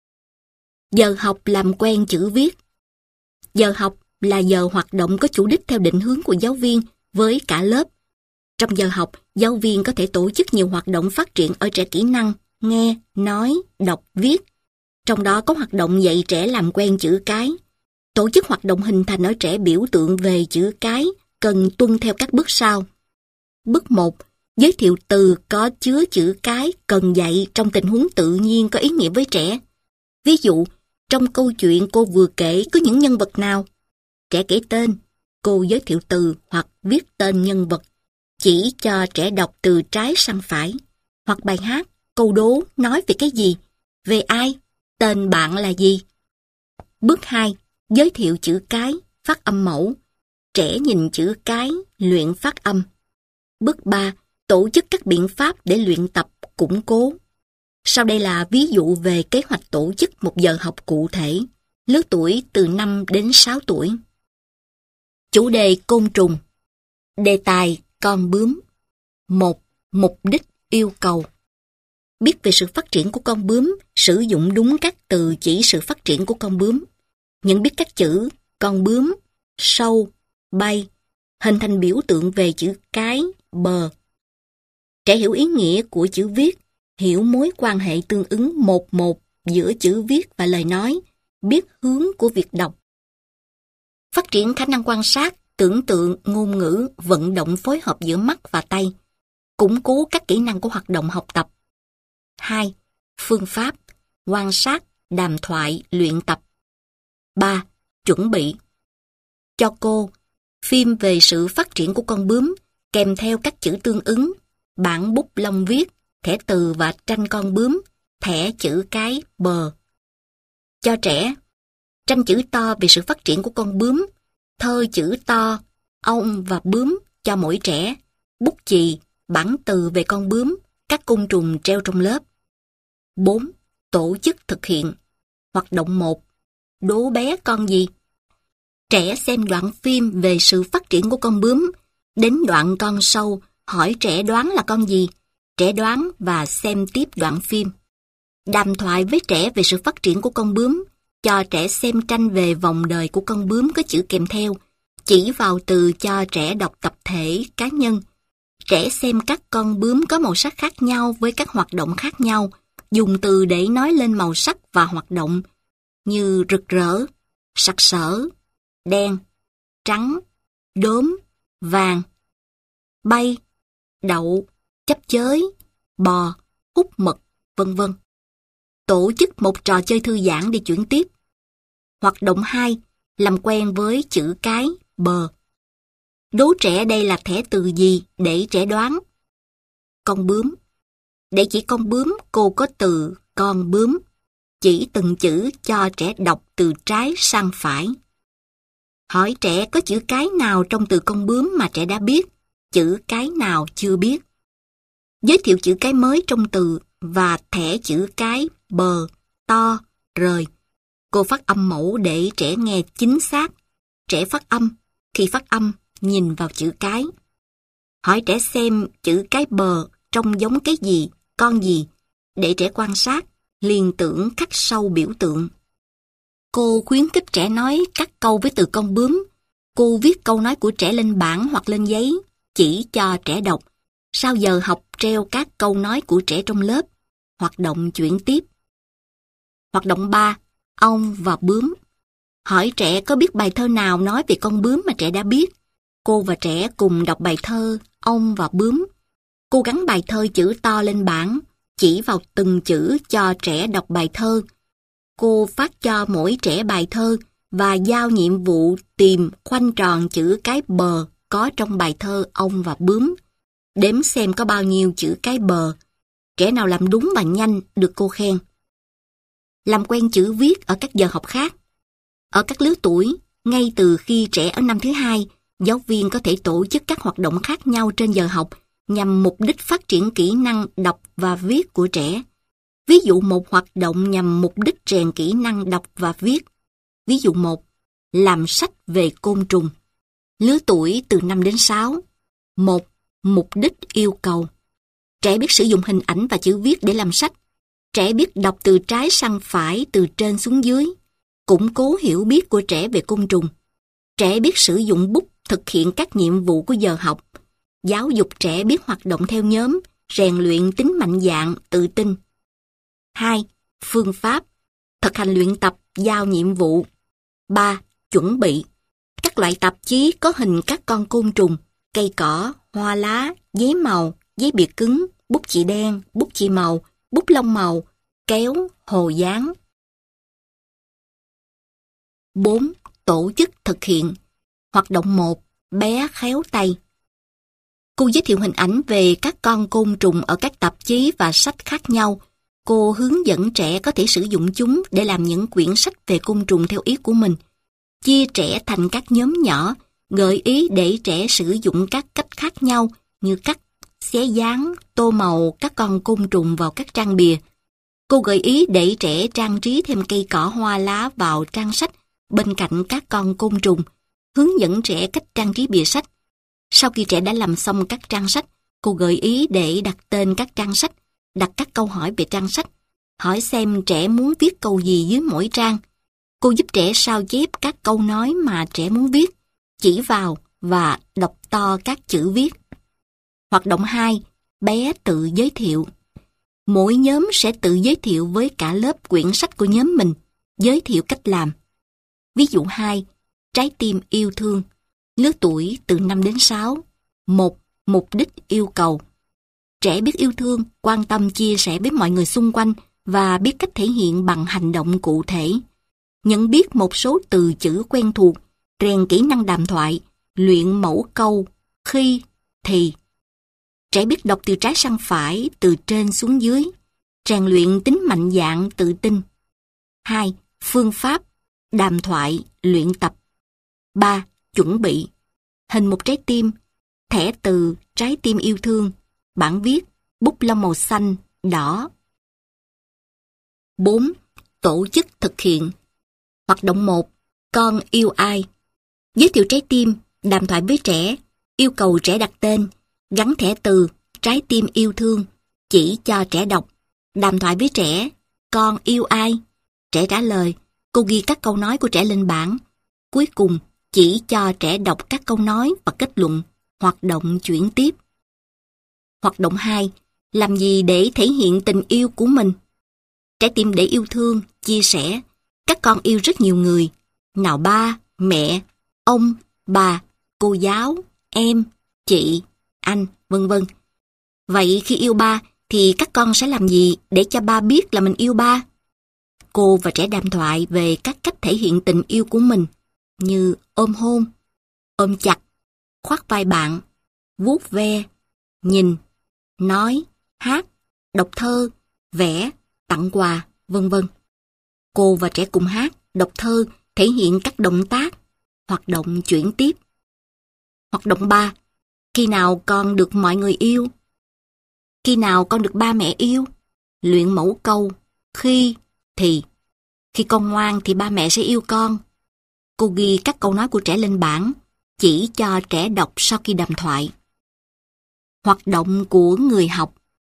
Giờ học làm quen chữ viết. Giờ học là giờ hoạt động có chủ đích theo định hướng của giáo viên với cả lớp. Trong giờ học, giáo viên có thể tổ chức nhiều hoạt động phát triển ở trẻ kỹ năng nghe, nói, đọc, viết. Trong đó có hoạt động dạy trẻ làm quen chữ cái. Tổ chức hoạt động hình thành ở trẻ biểu tượng về chữ cái cần tuân theo các bước sau. Bước 1. Giới thiệu từ có chứa chữ cái cần dạy trong tình huống tự nhiên có ý nghĩa với trẻ. Ví dụ, trong câu chuyện cô vừa kể có những nhân vật nào? Trẻ kể tên, cô giới thiệu từ hoặc viết tên nhân vật, chỉ cho trẻ đọc từ trái sang phải. Hoặc bài hát, câu đố nói về cái gì? Về ai? Tên bạn là gì? Bước 2. Giới thiệu chữ cái, phát âm mẫu. Trẻ nhìn chữ cái, luyện phát âm. Bước 3. Tổ chức các biện pháp để luyện tập, củng cố. Sau đây là ví dụ về kế hoạch tổ chức một giờ học cụ thể, lứa tuổi từ 5 đến 6 tuổi. Chủ đề côn trùng. Đề tài con bướm. 1. Mục đích yêu cầu. Biết về sự phát triển của con bướm, sử dụng đúng các từ chỉ sự phát triển của con bướm. Nhận biết các chữ con bướm, sâu, bay, hình thành biểu tượng về chữ cái, bờ. Trẻ hiểu ý nghĩa của chữ viết, hiểu mối quan hệ tương ứng một giữa chữ viết và lời nói, biết hướng của việc đọc. Phát triển khả năng quan sát, tưởng tượng, ngôn ngữ, vận động phối hợp giữa mắt và tay. Củng cố các kỹ năng của hoạt động học tập. 2. Phương pháp, quan sát, đàm thoại, luyện tập. 3. Chuẩn bị. Cho cô, phim về sự phát triển của con bướm, kèm theo các chữ tương ứng, bản bút lông viết, thẻ từ và tranh con bướm, thẻ chữ cái, bờ. Cho trẻ, tranh chữ to về sự phát triển của con bướm, thơ chữ to, ong và bướm cho mỗi trẻ, bút chì, bản từ về con bướm, các côn trùng treo trong lớp. 4. Tổ chức thực hiện. Hoạt động 1. Đố bé con gì? Trẻ xem đoạn phim về sự phát triển của con bướm, đến đoạn con sâu, hỏi trẻ đoán là con gì. Trẻ đoán và xem tiếp đoạn phim. Đàm thoại với trẻ về sự phát triển của con bướm, cho trẻ xem tranh về vòng đời của con bướm có chữ kèm theo, chỉ vào từ cho trẻ đọc tập thể, cá nhân. Trẻ xem các con bướm có màu sắc khác nhau với các hoạt động khác nhau, dùng từ để nói lên màu sắc và hoạt động, như rực rỡ, sặc sỡ, đen, trắng, đốm, vàng, bay, đậu, chấp chới, bò, hút mật, vân vân. Tổ chức một trò chơi thư giãn để chuyển tiếp. Hoạt động 2. Làm quen với chữ cái, bờ. Đố trẻ đây là thẻ từ gì để trẻ đoán. Con bướm. Để chỉ con bướm, cô có từ con bướm. Chỉ từng chữ cho trẻ đọc từ trái sang phải. Hỏi trẻ có chữ cái nào trong từ con bướm mà trẻ đã biết, chữ cái nào chưa biết. Giới thiệu chữ cái mới trong từ và thẻ chữ cái bờ, to, rời. Cô phát âm mẫu để trẻ nghe chính xác. Trẻ phát âm, khi phát âm, nhìn vào chữ cái. Hỏi trẻ xem chữ cái bờ trông giống cái gì, con gì, để trẻ quan sát, liên tưởng khắc sâu biểu tượng. Cô khuyến khích trẻ nói các câu với từ con bướm. Cô viết câu nói của trẻ lên bảng hoặc lên giấy, chỉ cho trẻ đọc. Sau giờ học treo các câu nói của trẻ trong lớp. Hoạt động chuyển tiếp. Hoạt động 3. Ong và bướm. Hỏi trẻ có biết bài thơ nào nói về con bướm mà trẻ đã biết. Cô và trẻ cùng đọc bài thơ Ong và bướm. Cô gắn bài thơ chữ to lên bảng, chỉ vào từng chữ cho trẻ đọc bài thơ. Cô phát cho mỗi trẻ bài thơ và giao nhiệm vụ tìm khoanh tròn chữ cái bờ có trong bài thơ Ong và bướm. Đếm xem có bao nhiêu chữ cái bờ. Trẻ nào làm đúng và nhanh được cô khen. Làm quen chữ viết ở các giờ học khác. Ở các lứa tuổi, ngay từ khi trẻ ở năm thứ 2, giáo viên có thể tổ chức các hoạt động khác nhau trên giờ học nhằm mục đích phát triển kỹ năng đọc và viết của trẻ. Ví dụ một hoạt động nhằm mục đích rèn kỹ năng đọc và viết. Ví dụ 1. Làm sách về côn trùng. Lứa tuổi từ 5 đến 6. 1. Mục đích yêu cầu. Trẻ biết sử dụng hình ảnh và chữ viết để làm sách. Trẻ biết đọc từ trái sang phải, từ trên xuống dưới. Củng cố hiểu biết của trẻ về côn trùng. Trẻ biết sử dụng bút thực hiện các nhiệm vụ của giờ học. Giáo dục trẻ biết hoạt động theo nhóm, rèn luyện tính mạnh dạn, tự tin. 2. Phương pháp. Thực hành luyện tập, giao nhiệm vụ. 3. Chuẩn bị. Các loại tạp chí có hình các con côn trùng, cây cỏ, hoa lá, giấy màu, giấy bìa cứng, bút chì đen, bút chì màu, bút lông màu, kéo, hồ dán. 4. Tổ chức thực hiện. Hoạt động 1. Bé khéo tay. Cô giới thiệu hình ảnh về các con côn trùng ở các tạp chí và sách khác nhau. Cô hướng dẫn trẻ có thể sử dụng chúng để làm những quyển sách về côn trùng theo ý của mình. Chia trẻ thành các nhóm nhỏ, gợi ý để trẻ sử dụng các cách khác nhau như cắt, xé dán, tô màu các con côn trùng vào các trang bìa. Cô gợi ý để trẻ trang trí thêm cây cỏ hoa lá vào trang sách bên cạnh các con côn trùng, hướng dẫn trẻ cách trang trí bìa sách. Sau khi trẻ đã làm xong các trang sách, cô gợi ý để đặt tên các trang sách, đặt các câu hỏi về trang sách, hỏi xem trẻ muốn viết câu gì dưới mỗi trang. Cô giúp trẻ sao chép các câu nói mà trẻ muốn viết, chỉ vào và đọc to các chữ viết. Hoạt động 2. Bé tự giới thiệu. Mỗi nhóm sẽ tự giới thiệu với cả lớp quyển sách của nhóm mình, giới thiệu cách làm. Ví dụ 2. Trái tim yêu thương. Lứa tuổi từ 5 đến 6. 1. Mục đích yêu cầu. Trẻ biết yêu thương, quan tâm chia sẻ với mọi người xung quanh và biết cách thể hiện bằng hành động cụ thể. Nhận biết một số từ chữ quen thuộc, rèn kỹ năng đàm thoại, luyện mẫu câu, khi, thì. Trẻ biết đọc từ trái sang phải, từ trên xuống dưới, rèn luyện tính mạnh dạn, tự tin. 2. Phương pháp, đàm thoại, luyện tập. 3. Chuẩn bị. Hình một trái tim, thẻ từ, trái tim yêu thương, bảng viết, bút lông màu xanh, đỏ. 4. Tổ chức thực hiện. Hoạt động 1. Con yêu ai? Giới thiệu trái tim, đàm thoại với trẻ, yêu cầu trẻ đặt tên, gắn thẻ từ, trái tim yêu thương, chỉ cho trẻ đọc, đàm thoại với trẻ, con yêu ai? Trẻ trả lời, Cô ghi các câu nói của trẻ lên bảng. Cuối cùng, chỉ cho trẻ đọc các câu nói và kết luận, hoạt động chuyển tiếp. Hoạt động 2. Làm gì để thể hiện tình yêu của mình? Trẻ tìm để yêu thương, chia sẻ. Các con yêu rất nhiều người. Nào ba, mẹ, ông, bà, cô giáo, em, chị, anh, vân vân. Vậy khi yêu ba thì các con sẽ làm gì để cho ba biết là mình yêu ba? Cô và trẻ đàm thoại về các cách thể hiện tình yêu của mình, như ôm hôn, ôm chặt, khoác vai bạn, vuốt ve, nhìn, nói, hát, đọc thơ, vẽ, tặng quà, vân vân. Cô và trẻ cùng hát, đọc thơ, thể hiện các động tác, hoạt động chuyển tiếp. Hoạt động 3. Khi nào con được mọi người yêu? Khi nào con được ba mẹ yêu? Luyện mẫu câu, khi, thì. Khi con ngoan thì ba mẹ sẽ yêu con. Cô ghi các câu nói của trẻ lên bảng, chỉ cho trẻ đọc sau khi đàm thoại. Hoạt động của người học.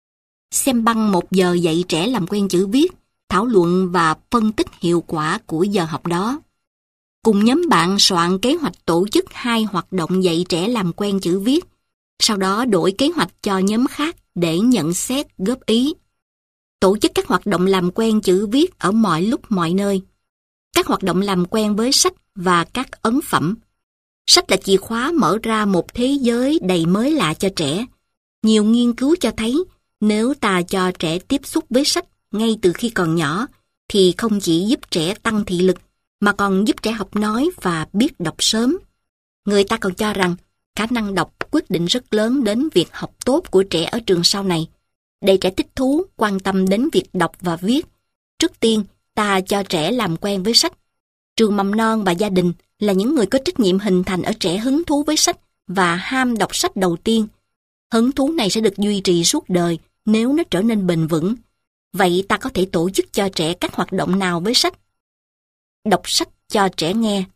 Xem băng 1 giờ dạy trẻ làm quen chữ viết, thảo luận và phân tích hiệu quả của giờ học đó. Cùng nhóm bạn soạn kế hoạch tổ chức 2 hoạt động dạy trẻ làm quen chữ viết, sau đó đổi kế hoạch cho nhóm khác để nhận xét, góp ý. Tổ chức các hoạt động làm quen chữ viết ở mọi lúc mọi nơi. Các hoạt động làm quen với sách và các ấn phẩm. Sách là chìa khóa mở ra một thế giới đầy mới lạ cho trẻ. Nhiều nghiên cứu cho thấy, nếu ta cho trẻ tiếp xúc với sách ngay từ khi còn nhỏ, thì không chỉ giúp trẻ tăng thị lực, mà còn giúp trẻ học nói và biết đọc sớm. Người ta còn cho rằng, khả năng đọc quyết định rất lớn đến việc học tốt của trẻ ở trường sau này. Để trẻ thích thú, quan tâm đến việc đọc và viết, trước tiên ta cho trẻ làm quen với sách. Trường mầm non và gia đình là những người có trách nhiệm hình thành ở trẻ hứng thú với sách và ham đọc sách đầu tiên. Hứng thú này sẽ được duy trì suốt đời nếu nó trở nên bền vững. Vậy ta có thể tổ chức cho trẻ các hoạt động nào với sách? Đọc sách cho trẻ nghe.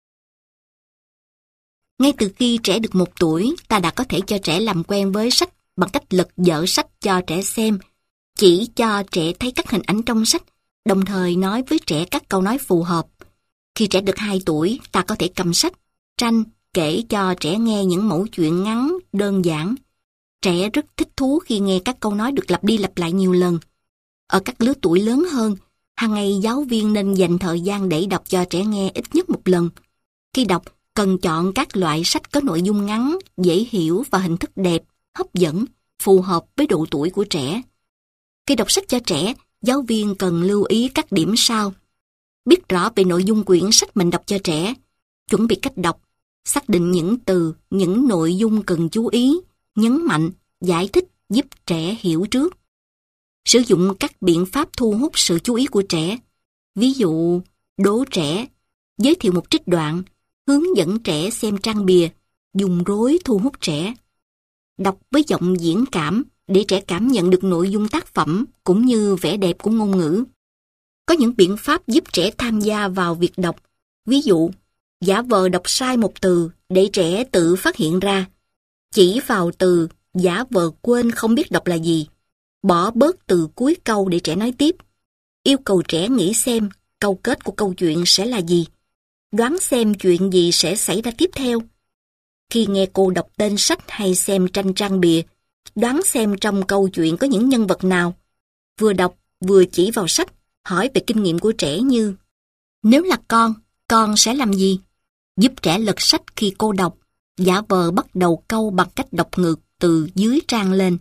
Ngay từ khi trẻ được 1 tuổi, ta đã có thể cho trẻ làm quen với sách bằng cách lật dở sách cho trẻ xem, chỉ cho trẻ thấy các hình ảnh trong sách, đồng thời nói với trẻ các câu nói phù hợp. Khi trẻ được 2 tuổi, ta có thể cầm sách, tranh, kể cho trẻ nghe những mẩu chuyện ngắn, đơn giản. Trẻ rất thích thú khi nghe các câu nói được lặp đi lặp lại nhiều lần. Ở các lứa tuổi lớn hơn, hàng ngày giáo viên nên dành thời gian để đọc cho trẻ nghe ít nhất 1 lần. Khi đọc, cần chọn các loại sách có nội dung ngắn, dễ hiểu và hình thức đẹp, hấp dẫn, phù hợp với độ tuổi của trẻ. Khi đọc sách cho trẻ, giáo viên cần lưu ý các điểm sau. Biết rõ về nội dung quyển sách mình đọc cho trẻ, chuẩn bị cách đọc, xác định những từ, những nội dung cần chú ý, nhấn mạnh, giải thích giúp trẻ hiểu trước. Sử dụng các biện pháp thu hút sự chú ý của trẻ. Ví dụ, đố trẻ, giới thiệu một trích đoạn, hướng dẫn trẻ xem trang bìa, dùng rối thu hút trẻ. Đọc với giọng diễn cảm để trẻ cảm nhận được nội dung tác phẩm cũng như vẻ đẹp của ngôn ngữ. Có những biện pháp giúp trẻ tham gia vào việc đọc. Ví dụ, giả vờ đọc sai một từ để trẻ tự phát hiện ra. Chỉ vào từ, giả vờ quên không biết đọc là gì. Bỏ bớt từ cuối câu để trẻ nói tiếp. Yêu cầu trẻ nghĩ xem câu kết của câu chuyện sẽ là gì. Đoán xem chuyện gì sẽ xảy ra tiếp theo. Khi nghe cô đọc tên sách hay xem tranh trang bìa, đoán xem trong câu chuyện có những nhân vật nào. Vừa đọc, vừa chỉ vào sách, hỏi về kinh nghiệm của trẻ như: nếu là con sẽ làm gì? Giúp trẻ lật sách khi cô đọc, giả vờ bắt đầu câu bằng cách đọc ngược từ dưới trang lên.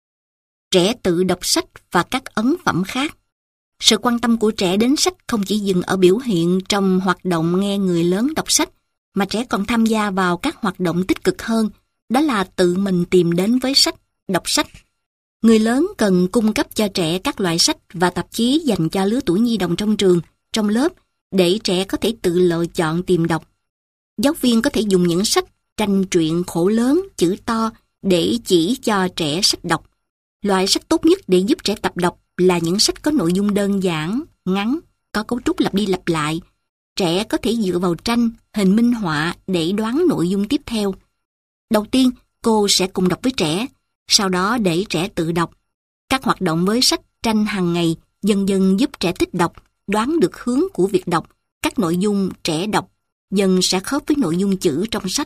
Trẻ tự đọc sách và các ấn phẩm khác. Sự quan tâm của trẻ đến sách không chỉ dừng ở biểu hiện trong hoạt động nghe người lớn đọc sách, mà trẻ còn tham gia vào các hoạt động tích cực hơn, đó là tự mình tìm đến với sách, đọc sách. Người lớn cần cung cấp cho trẻ các loại sách và tạp chí dành cho lứa tuổi nhi đồng trong trường, trong lớp, để trẻ có thể tự lựa chọn tìm đọc. Giáo viên có thể dùng những sách, tranh truyện khổ lớn, chữ to để chỉ cho trẻ sách đọc. Loại sách tốt nhất để giúp trẻ tập đọc là những sách có nội dung đơn giản, ngắn, có cấu trúc lặp đi lặp lại. Trẻ có thể dựa vào tranh, hình minh họa để đoán nội dung tiếp theo. Đầu tiên, cô sẽ cùng đọc với trẻ, sau đó để trẻ tự đọc. Các hoạt động với sách, tranh hàng ngày dần dần giúp trẻ thích đọc, đoán được hướng của việc đọc, các nội dung trẻ đọc dần sẽ khớp với nội dung chữ trong sách.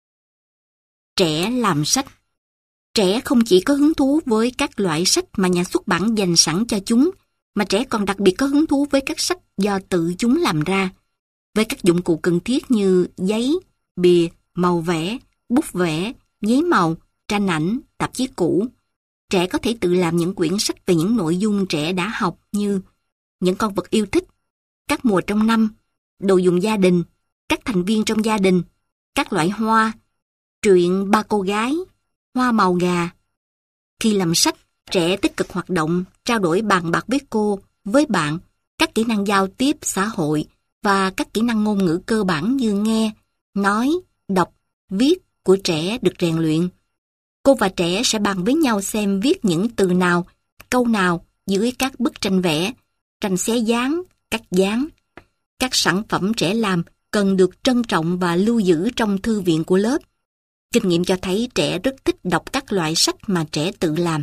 Trẻ làm sách. Trẻ không chỉ có hứng thú với các loại sách mà nhà xuất bản dành sẵn cho chúng, mà trẻ còn đặc biệt có hứng thú với các sách do tự chúng làm ra, với các dụng cụ cần thiết như giấy, bìa, màu vẽ, bút vẽ, giấy màu, tranh ảnh, tạp chí cũ. Trẻ có thể tự làm những quyển sách về những nội dung trẻ đã học như những con vật yêu thích, các mùa trong năm, đồ dùng gia đình, các thành viên trong gia đình, các loại hoa, truyện ba cô gái, hoa màu gà. Khi làm sách, trẻ tích cực hoạt động, trao đổi bàn bạc với cô, với bạn, các kỹ năng giao tiếp xã hội và các kỹ năng ngôn ngữ cơ bản như nghe, nói, đọc, viết của trẻ được rèn luyện. Cô và trẻ sẽ bàn với nhau xem viết những từ nào, câu nào dưới các bức tranh vẽ, tranh xé dán, cắt dán. Các sản phẩm trẻ làm cần được trân trọng và lưu giữ trong thư viện của lớp. Kinh nghiệm cho thấy trẻ rất thích đọc các loại sách mà trẻ tự làm.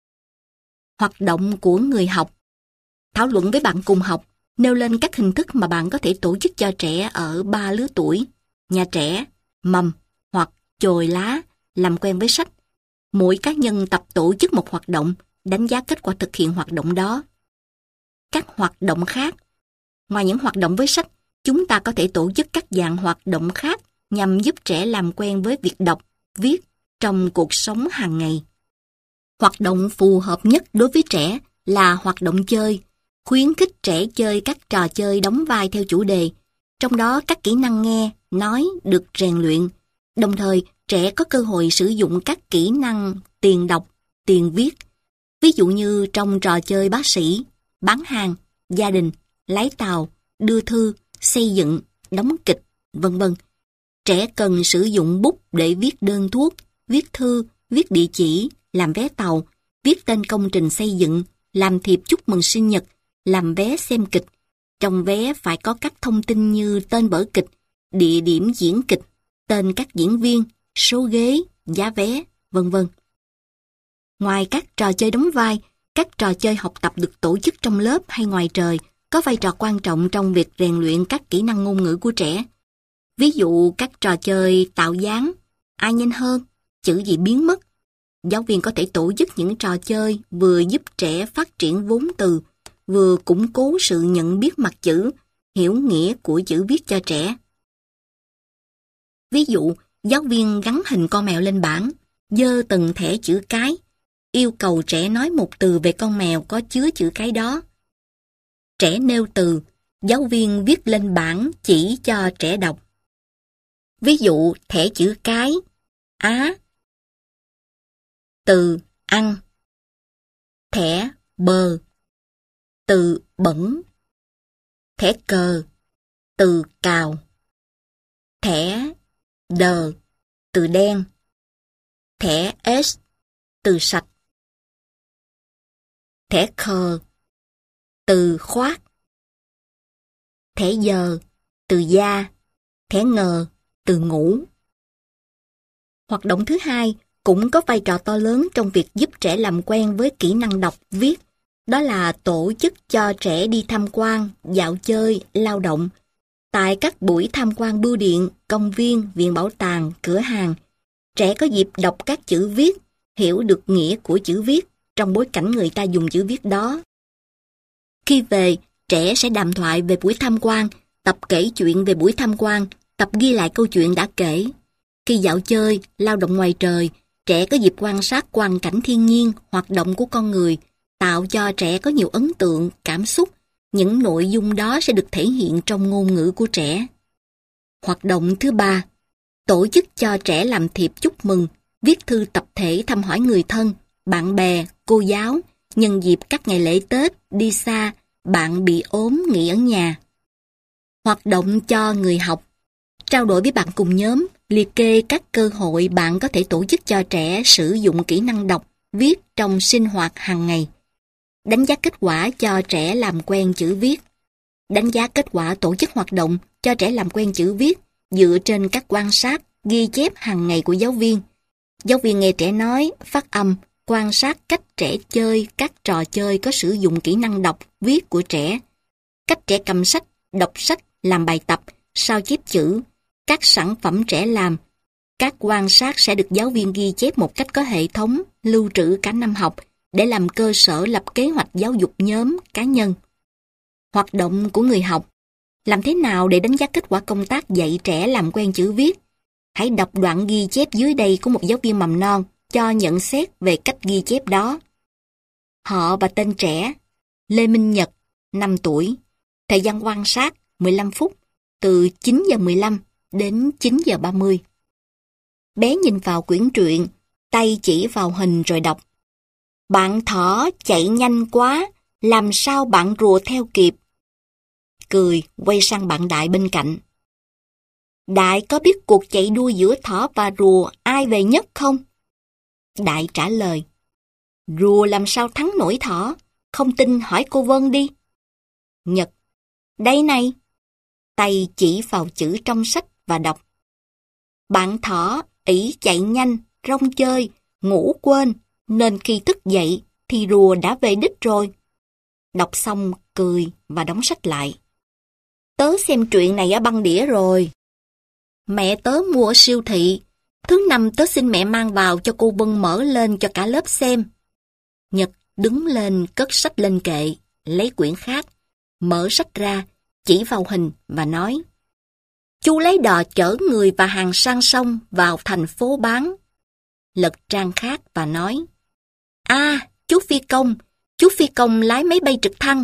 Hoạt động của người học. Thảo luận với bạn cùng học, nêu lên các hình thức mà bạn có thể tổ chức cho trẻ ở 3 lứa tuổi: nhà trẻ, mầm hoặc chồi lá, làm quen với sách. Mỗi cá nhân tập tổ chức một hoạt động, đánh giá kết quả thực hiện hoạt động đó. Các hoạt động khác. Ngoài những hoạt động với sách, chúng ta có thể tổ chức các dạng hoạt động khác nhằm giúp trẻ làm quen với việc đọc, viết trong cuộc sống hàng ngày. Hoạt động phù hợp nhất đối với trẻ là hoạt động chơi, khuyến khích trẻ chơi các trò chơi đóng vai theo chủ đề, trong đó các kỹ năng nghe, nói được rèn luyện. Đồng thời, trẻ có cơ hội sử dụng các kỹ năng tiền đọc, tiền viết. Ví dụ như trong trò chơi bác sĩ, bán hàng, gia đình, lái tàu, đưa thư, xây dựng, đóng kịch, vân vân. Trẻ cần sử dụng bút để viết đơn thuốc, viết thư, viết địa chỉ, làm vé tàu, viết tên công trình xây dựng, làm thiệp chúc mừng sinh nhật, làm vé xem kịch. Trong vé phải có các thông tin như tên vở kịch, địa điểm diễn kịch, tên các diễn viên, số ghế, giá vé, vân vân. Ngoài các trò chơi đóng vai, các trò chơi học tập được tổ chức trong lớp hay ngoài trời có vai trò quan trọng trong việc rèn luyện các kỹ năng ngôn ngữ của trẻ. Ví dụ các trò chơi tạo dáng, ai nhanh hơn, chữ gì biến mất. Giáo viên có thể tổ chức những trò chơi vừa giúp trẻ phát triển vốn từ, vừa củng cố sự nhận biết mặt chữ, hiểu nghĩa của chữ viết cho trẻ. Ví dụ, giáo viên gắn hình con mèo lên bảng, dơ từng thẻ chữ cái, yêu cầu trẻ nói một từ về con mèo có chứa chữ cái đó. Trẻ nêu từ, giáo viên viết lên bảng chỉ cho trẻ đọc. Ví dụ, thẻ chữ cái, á, từ ăn, thẻ bờ, từ bẩn, thẻ cờ, từ cào, thẻ đờ, từ đen, thẻ S, từ sạch, thẻ khờ, từ khoát, thẻ giờ, từ da, thẻ ngờ, từ ngủ. Hoạt động thứ hai cũng có vai trò to lớn trong việc giúp trẻ làm quen với kỹ năng đọc, viết. Đó là tổ chức cho trẻ đi tham quan, dạo chơi, lao động. Tại các buổi tham quan bưu điện, công viên, viện bảo tàng, cửa hàng, trẻ có dịp đọc các chữ viết, hiểu được nghĩa của chữ viết trong bối cảnh người ta dùng chữ viết đó. Khi về, trẻ sẽ đàm thoại về buổi tham quan, tập kể chuyện về buổi tham quan, tập ghi lại câu chuyện đã kể. Khi dạo chơi, lao động ngoài trời, trẻ có dịp quan sát quang cảnh thiên nhiên, hoạt động của con người, tạo cho trẻ có nhiều ấn tượng, cảm xúc. Những nội dung đó sẽ được thể hiện trong ngôn ngữ của trẻ. Hoạt động thứ ba, tổ chức cho trẻ làm thiệp chúc mừng, viết thư tập thể thăm hỏi người thân, bạn bè, cô giáo, nhân dịp các ngày lễ Tết, đi xa, bạn bị ốm nghỉ ở nhà. Hoạt động cho người học, trao đổi với bạn cùng nhóm, liệt kê các cơ hội bạn có thể tổ chức cho trẻ sử dụng kỹ năng đọc, viết trong sinh hoạt hàng ngày. Đánh giá kết quả cho trẻ làm quen chữ viết. Đánh giá kết quả tổ chức hoạt động cho trẻ làm quen chữ viết dựa trên các quan sát, ghi chép hàng ngày của giáo viên. Giáo viên nghe trẻ nói, phát âm, quan sát cách trẻ chơi các trò chơi có sử dụng kỹ năng đọc, viết của trẻ. cách trẻ cầm sách, đọc sách, làm bài tập, sao chép chữ, các sản phẩm trẻ làm. Các quan sát sẽ được giáo viên ghi chép một cách có hệ thống, lưu trữ cả năm học để làm cơ sở lập kế hoạch giáo dục nhóm, cá nhân. Hoạt động của người học. Làm thế nào để đánh giá kết quả công tác dạy trẻ làm quen chữ viết? Hãy đọc đoạn ghi chép dưới đây của một giáo viên mầm non cho nhận xét về cách ghi chép đó. Họ và tên trẻ: Lê Minh Nhật, 5 tuổi. Thời gian quan sát 15 phút, từ 9 giờ 15 đến 9 giờ 30. Bé nhìn vào quyển truyện, tay chỉ vào hình rồi đọc. Bạn thỏ chạy nhanh quá, làm sao bạn rùa theo kịp? Cười, quay sang bạn Đại bên cạnh. Đại có biết cuộc chạy đua giữa thỏ và rùa ai về nhất không? Đại trả lời. Rùa làm sao thắng nổi thỏ? Không tin hỏi cô Vân đi. Nhật. Đây này. Tay chỉ vào chữ trong sách và đọc. Bạn thỏ ỷ chạy nhanh, rong chơi, ngủ quên, nên khi thức dậy thì rùa đã về đích rồi. Đọc xong cười và đóng sách lại. Tớ xem truyện này ở băng đĩa rồi. Mẹ tớ mua ở siêu thị. Thứ năm tớ xin mẹ mang vào cho cô Vân mở lên cho cả lớp xem. Nhật đứng lên cất sách lên kệ, lấy quyển khác, mở sách ra, chỉ vào hình và nói. Chú lấy đò chở người và hàng sang sông vào thành phố bán. Lật trang khác và nói. Chú phi công lái máy bay trực thăng.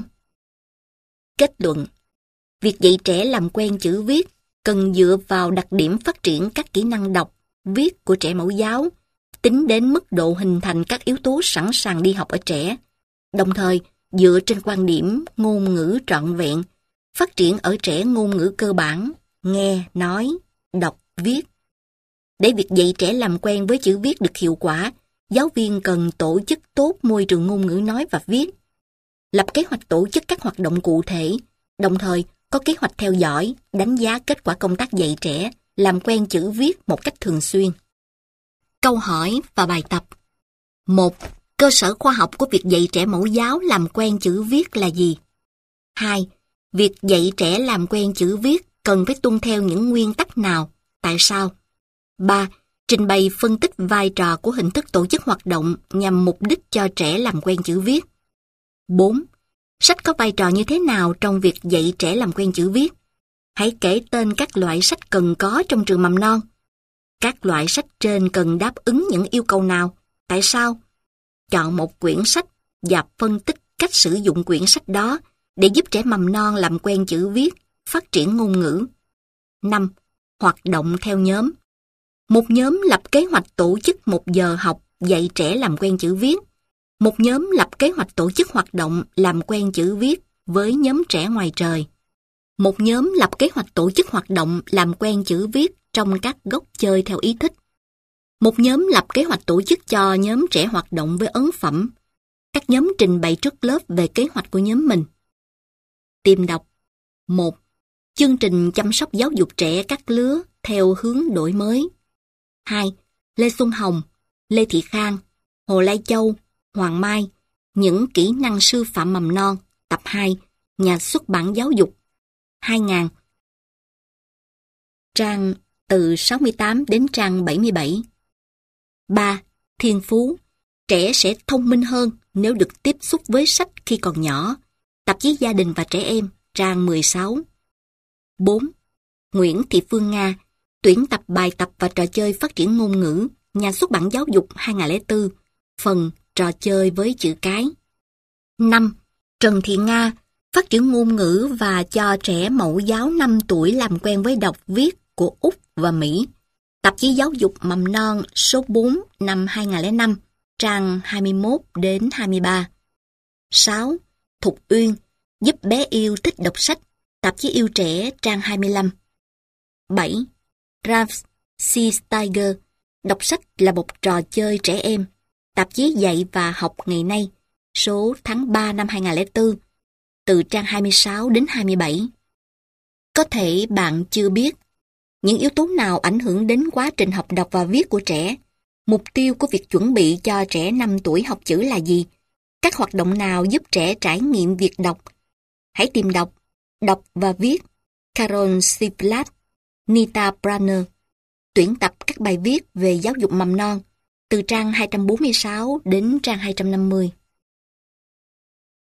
Kết luận. Việc dạy trẻ làm quen chữ viết cần dựa vào đặc điểm phát triển các kỹ năng đọc, viết của trẻ mẫu giáo, tính đến mức độ hình thành các yếu tố sẵn sàng đi học ở trẻ, đồng thời dựa trên quan điểm ngôn ngữ trọn vẹn, phát triển ở trẻ ngôn ngữ cơ bản, nghe, nói, đọc, viết. Để việc dạy trẻ làm quen với chữ viết được hiệu quả, giáo viên cần tổ chức tốt môi trường ngôn ngữ nói và viết, lập kế hoạch tổ chức các hoạt động cụ thể, đồng thời có kế hoạch theo dõi, đánh giá kết quả công tác dạy trẻ, làm quen chữ viết một cách thường xuyên. Câu hỏi và bài tập. 1. Cơ sở khoa học của việc dạy trẻ mẫu giáo làm quen chữ viết là gì? 2. Việc dạy trẻ làm quen chữ viết cần phải tuân theo những nguyên tắc nào? Tại sao? 3. Trình bày phân tích vai trò của hình thức tổ chức hoạt động nhằm mục đích cho trẻ làm quen chữ viết. 4. Sách có vai trò như thế nào trong việc dạy trẻ làm quen chữ viết? Hãy kể tên các loại sách cần có trong trường mầm non. Các loại sách trên cần đáp ứng những yêu cầu nào? Tại sao? Chọn một quyển sách và phân tích cách sử dụng quyển sách đó để giúp trẻ mầm non làm quen chữ viết, phát triển ngôn ngữ. 5. Hoạt động theo nhóm. Một nhóm lập kế hoạch tổ chức một giờ học dạy trẻ làm quen chữ viết. Một nhóm lập kế hoạch tổ chức hoạt động làm quen chữ viết với nhóm trẻ ngoài trời. Một nhóm lập kế hoạch tổ chức hoạt động làm quen chữ viết trong các góc chơi theo ý thích. Một nhóm lập kế hoạch tổ chức cho nhóm trẻ hoạt động với ấn phẩm. Các nhóm trình bày trước lớp về kế hoạch của nhóm mình. Tìm đọc. 1. Chương trình chăm sóc giáo dục trẻ các lứa theo hướng đổi mới. 2. Lê Xuân Hồng, Lê Thị Khang, Hồ Lai Châu, Hoàng Mai, Những kỹ năng sư phạm mầm non, tập 2, Nhà xuất bản giáo dục, 2000. Trang từ 68 đến trang 77. 3. Thiên phú. Trẻ sẽ thông minh hơn nếu được tiếp xúc với sách khi còn nhỏ. Tạp chí Gia đình và Trẻ em, trang 16. 4. Nguyễn Thị Phương Nga, tuyển tập bài tập và trò chơi phát triển ngôn ngữ, Nhà xuất bản giáo dục 2004, phần trò chơi với chữ cái. 5. Trần Thị Nga, phát triển ngôn ngữ và cho trẻ mẫu giáo 5 tuổi làm quen với đọc viết của Úc và Mỹ. Tạp chí Giáo dục Mầm non số 4 năm 2005, trang 21 đến 23. 6. Thục Uyên, giúp bé yêu thích đọc sách. Tạp chí Yêu Trẻ, trang 25. 7. Ralph C. Steiger, đọc sách là một trò chơi trẻ em. Tạp chí Dạy và Học ngày nay, số tháng 3 năm 2004, từ trang 26 đến 27. Có thể bạn chưa biết những yếu tố nào ảnh hưởng đến quá trình học đọc và viết của trẻ. Mục tiêu của việc chuẩn bị cho trẻ 5 tuổi học chữ là gì? Các hoạt động nào giúp trẻ trải nghiệm việc đọc? Hãy tìm đọc Đọc và viết Carol Sivlat, Nita Branner. Tuyển tập các bài viết về giáo dục mầm non từ trang 246 đến trang 250.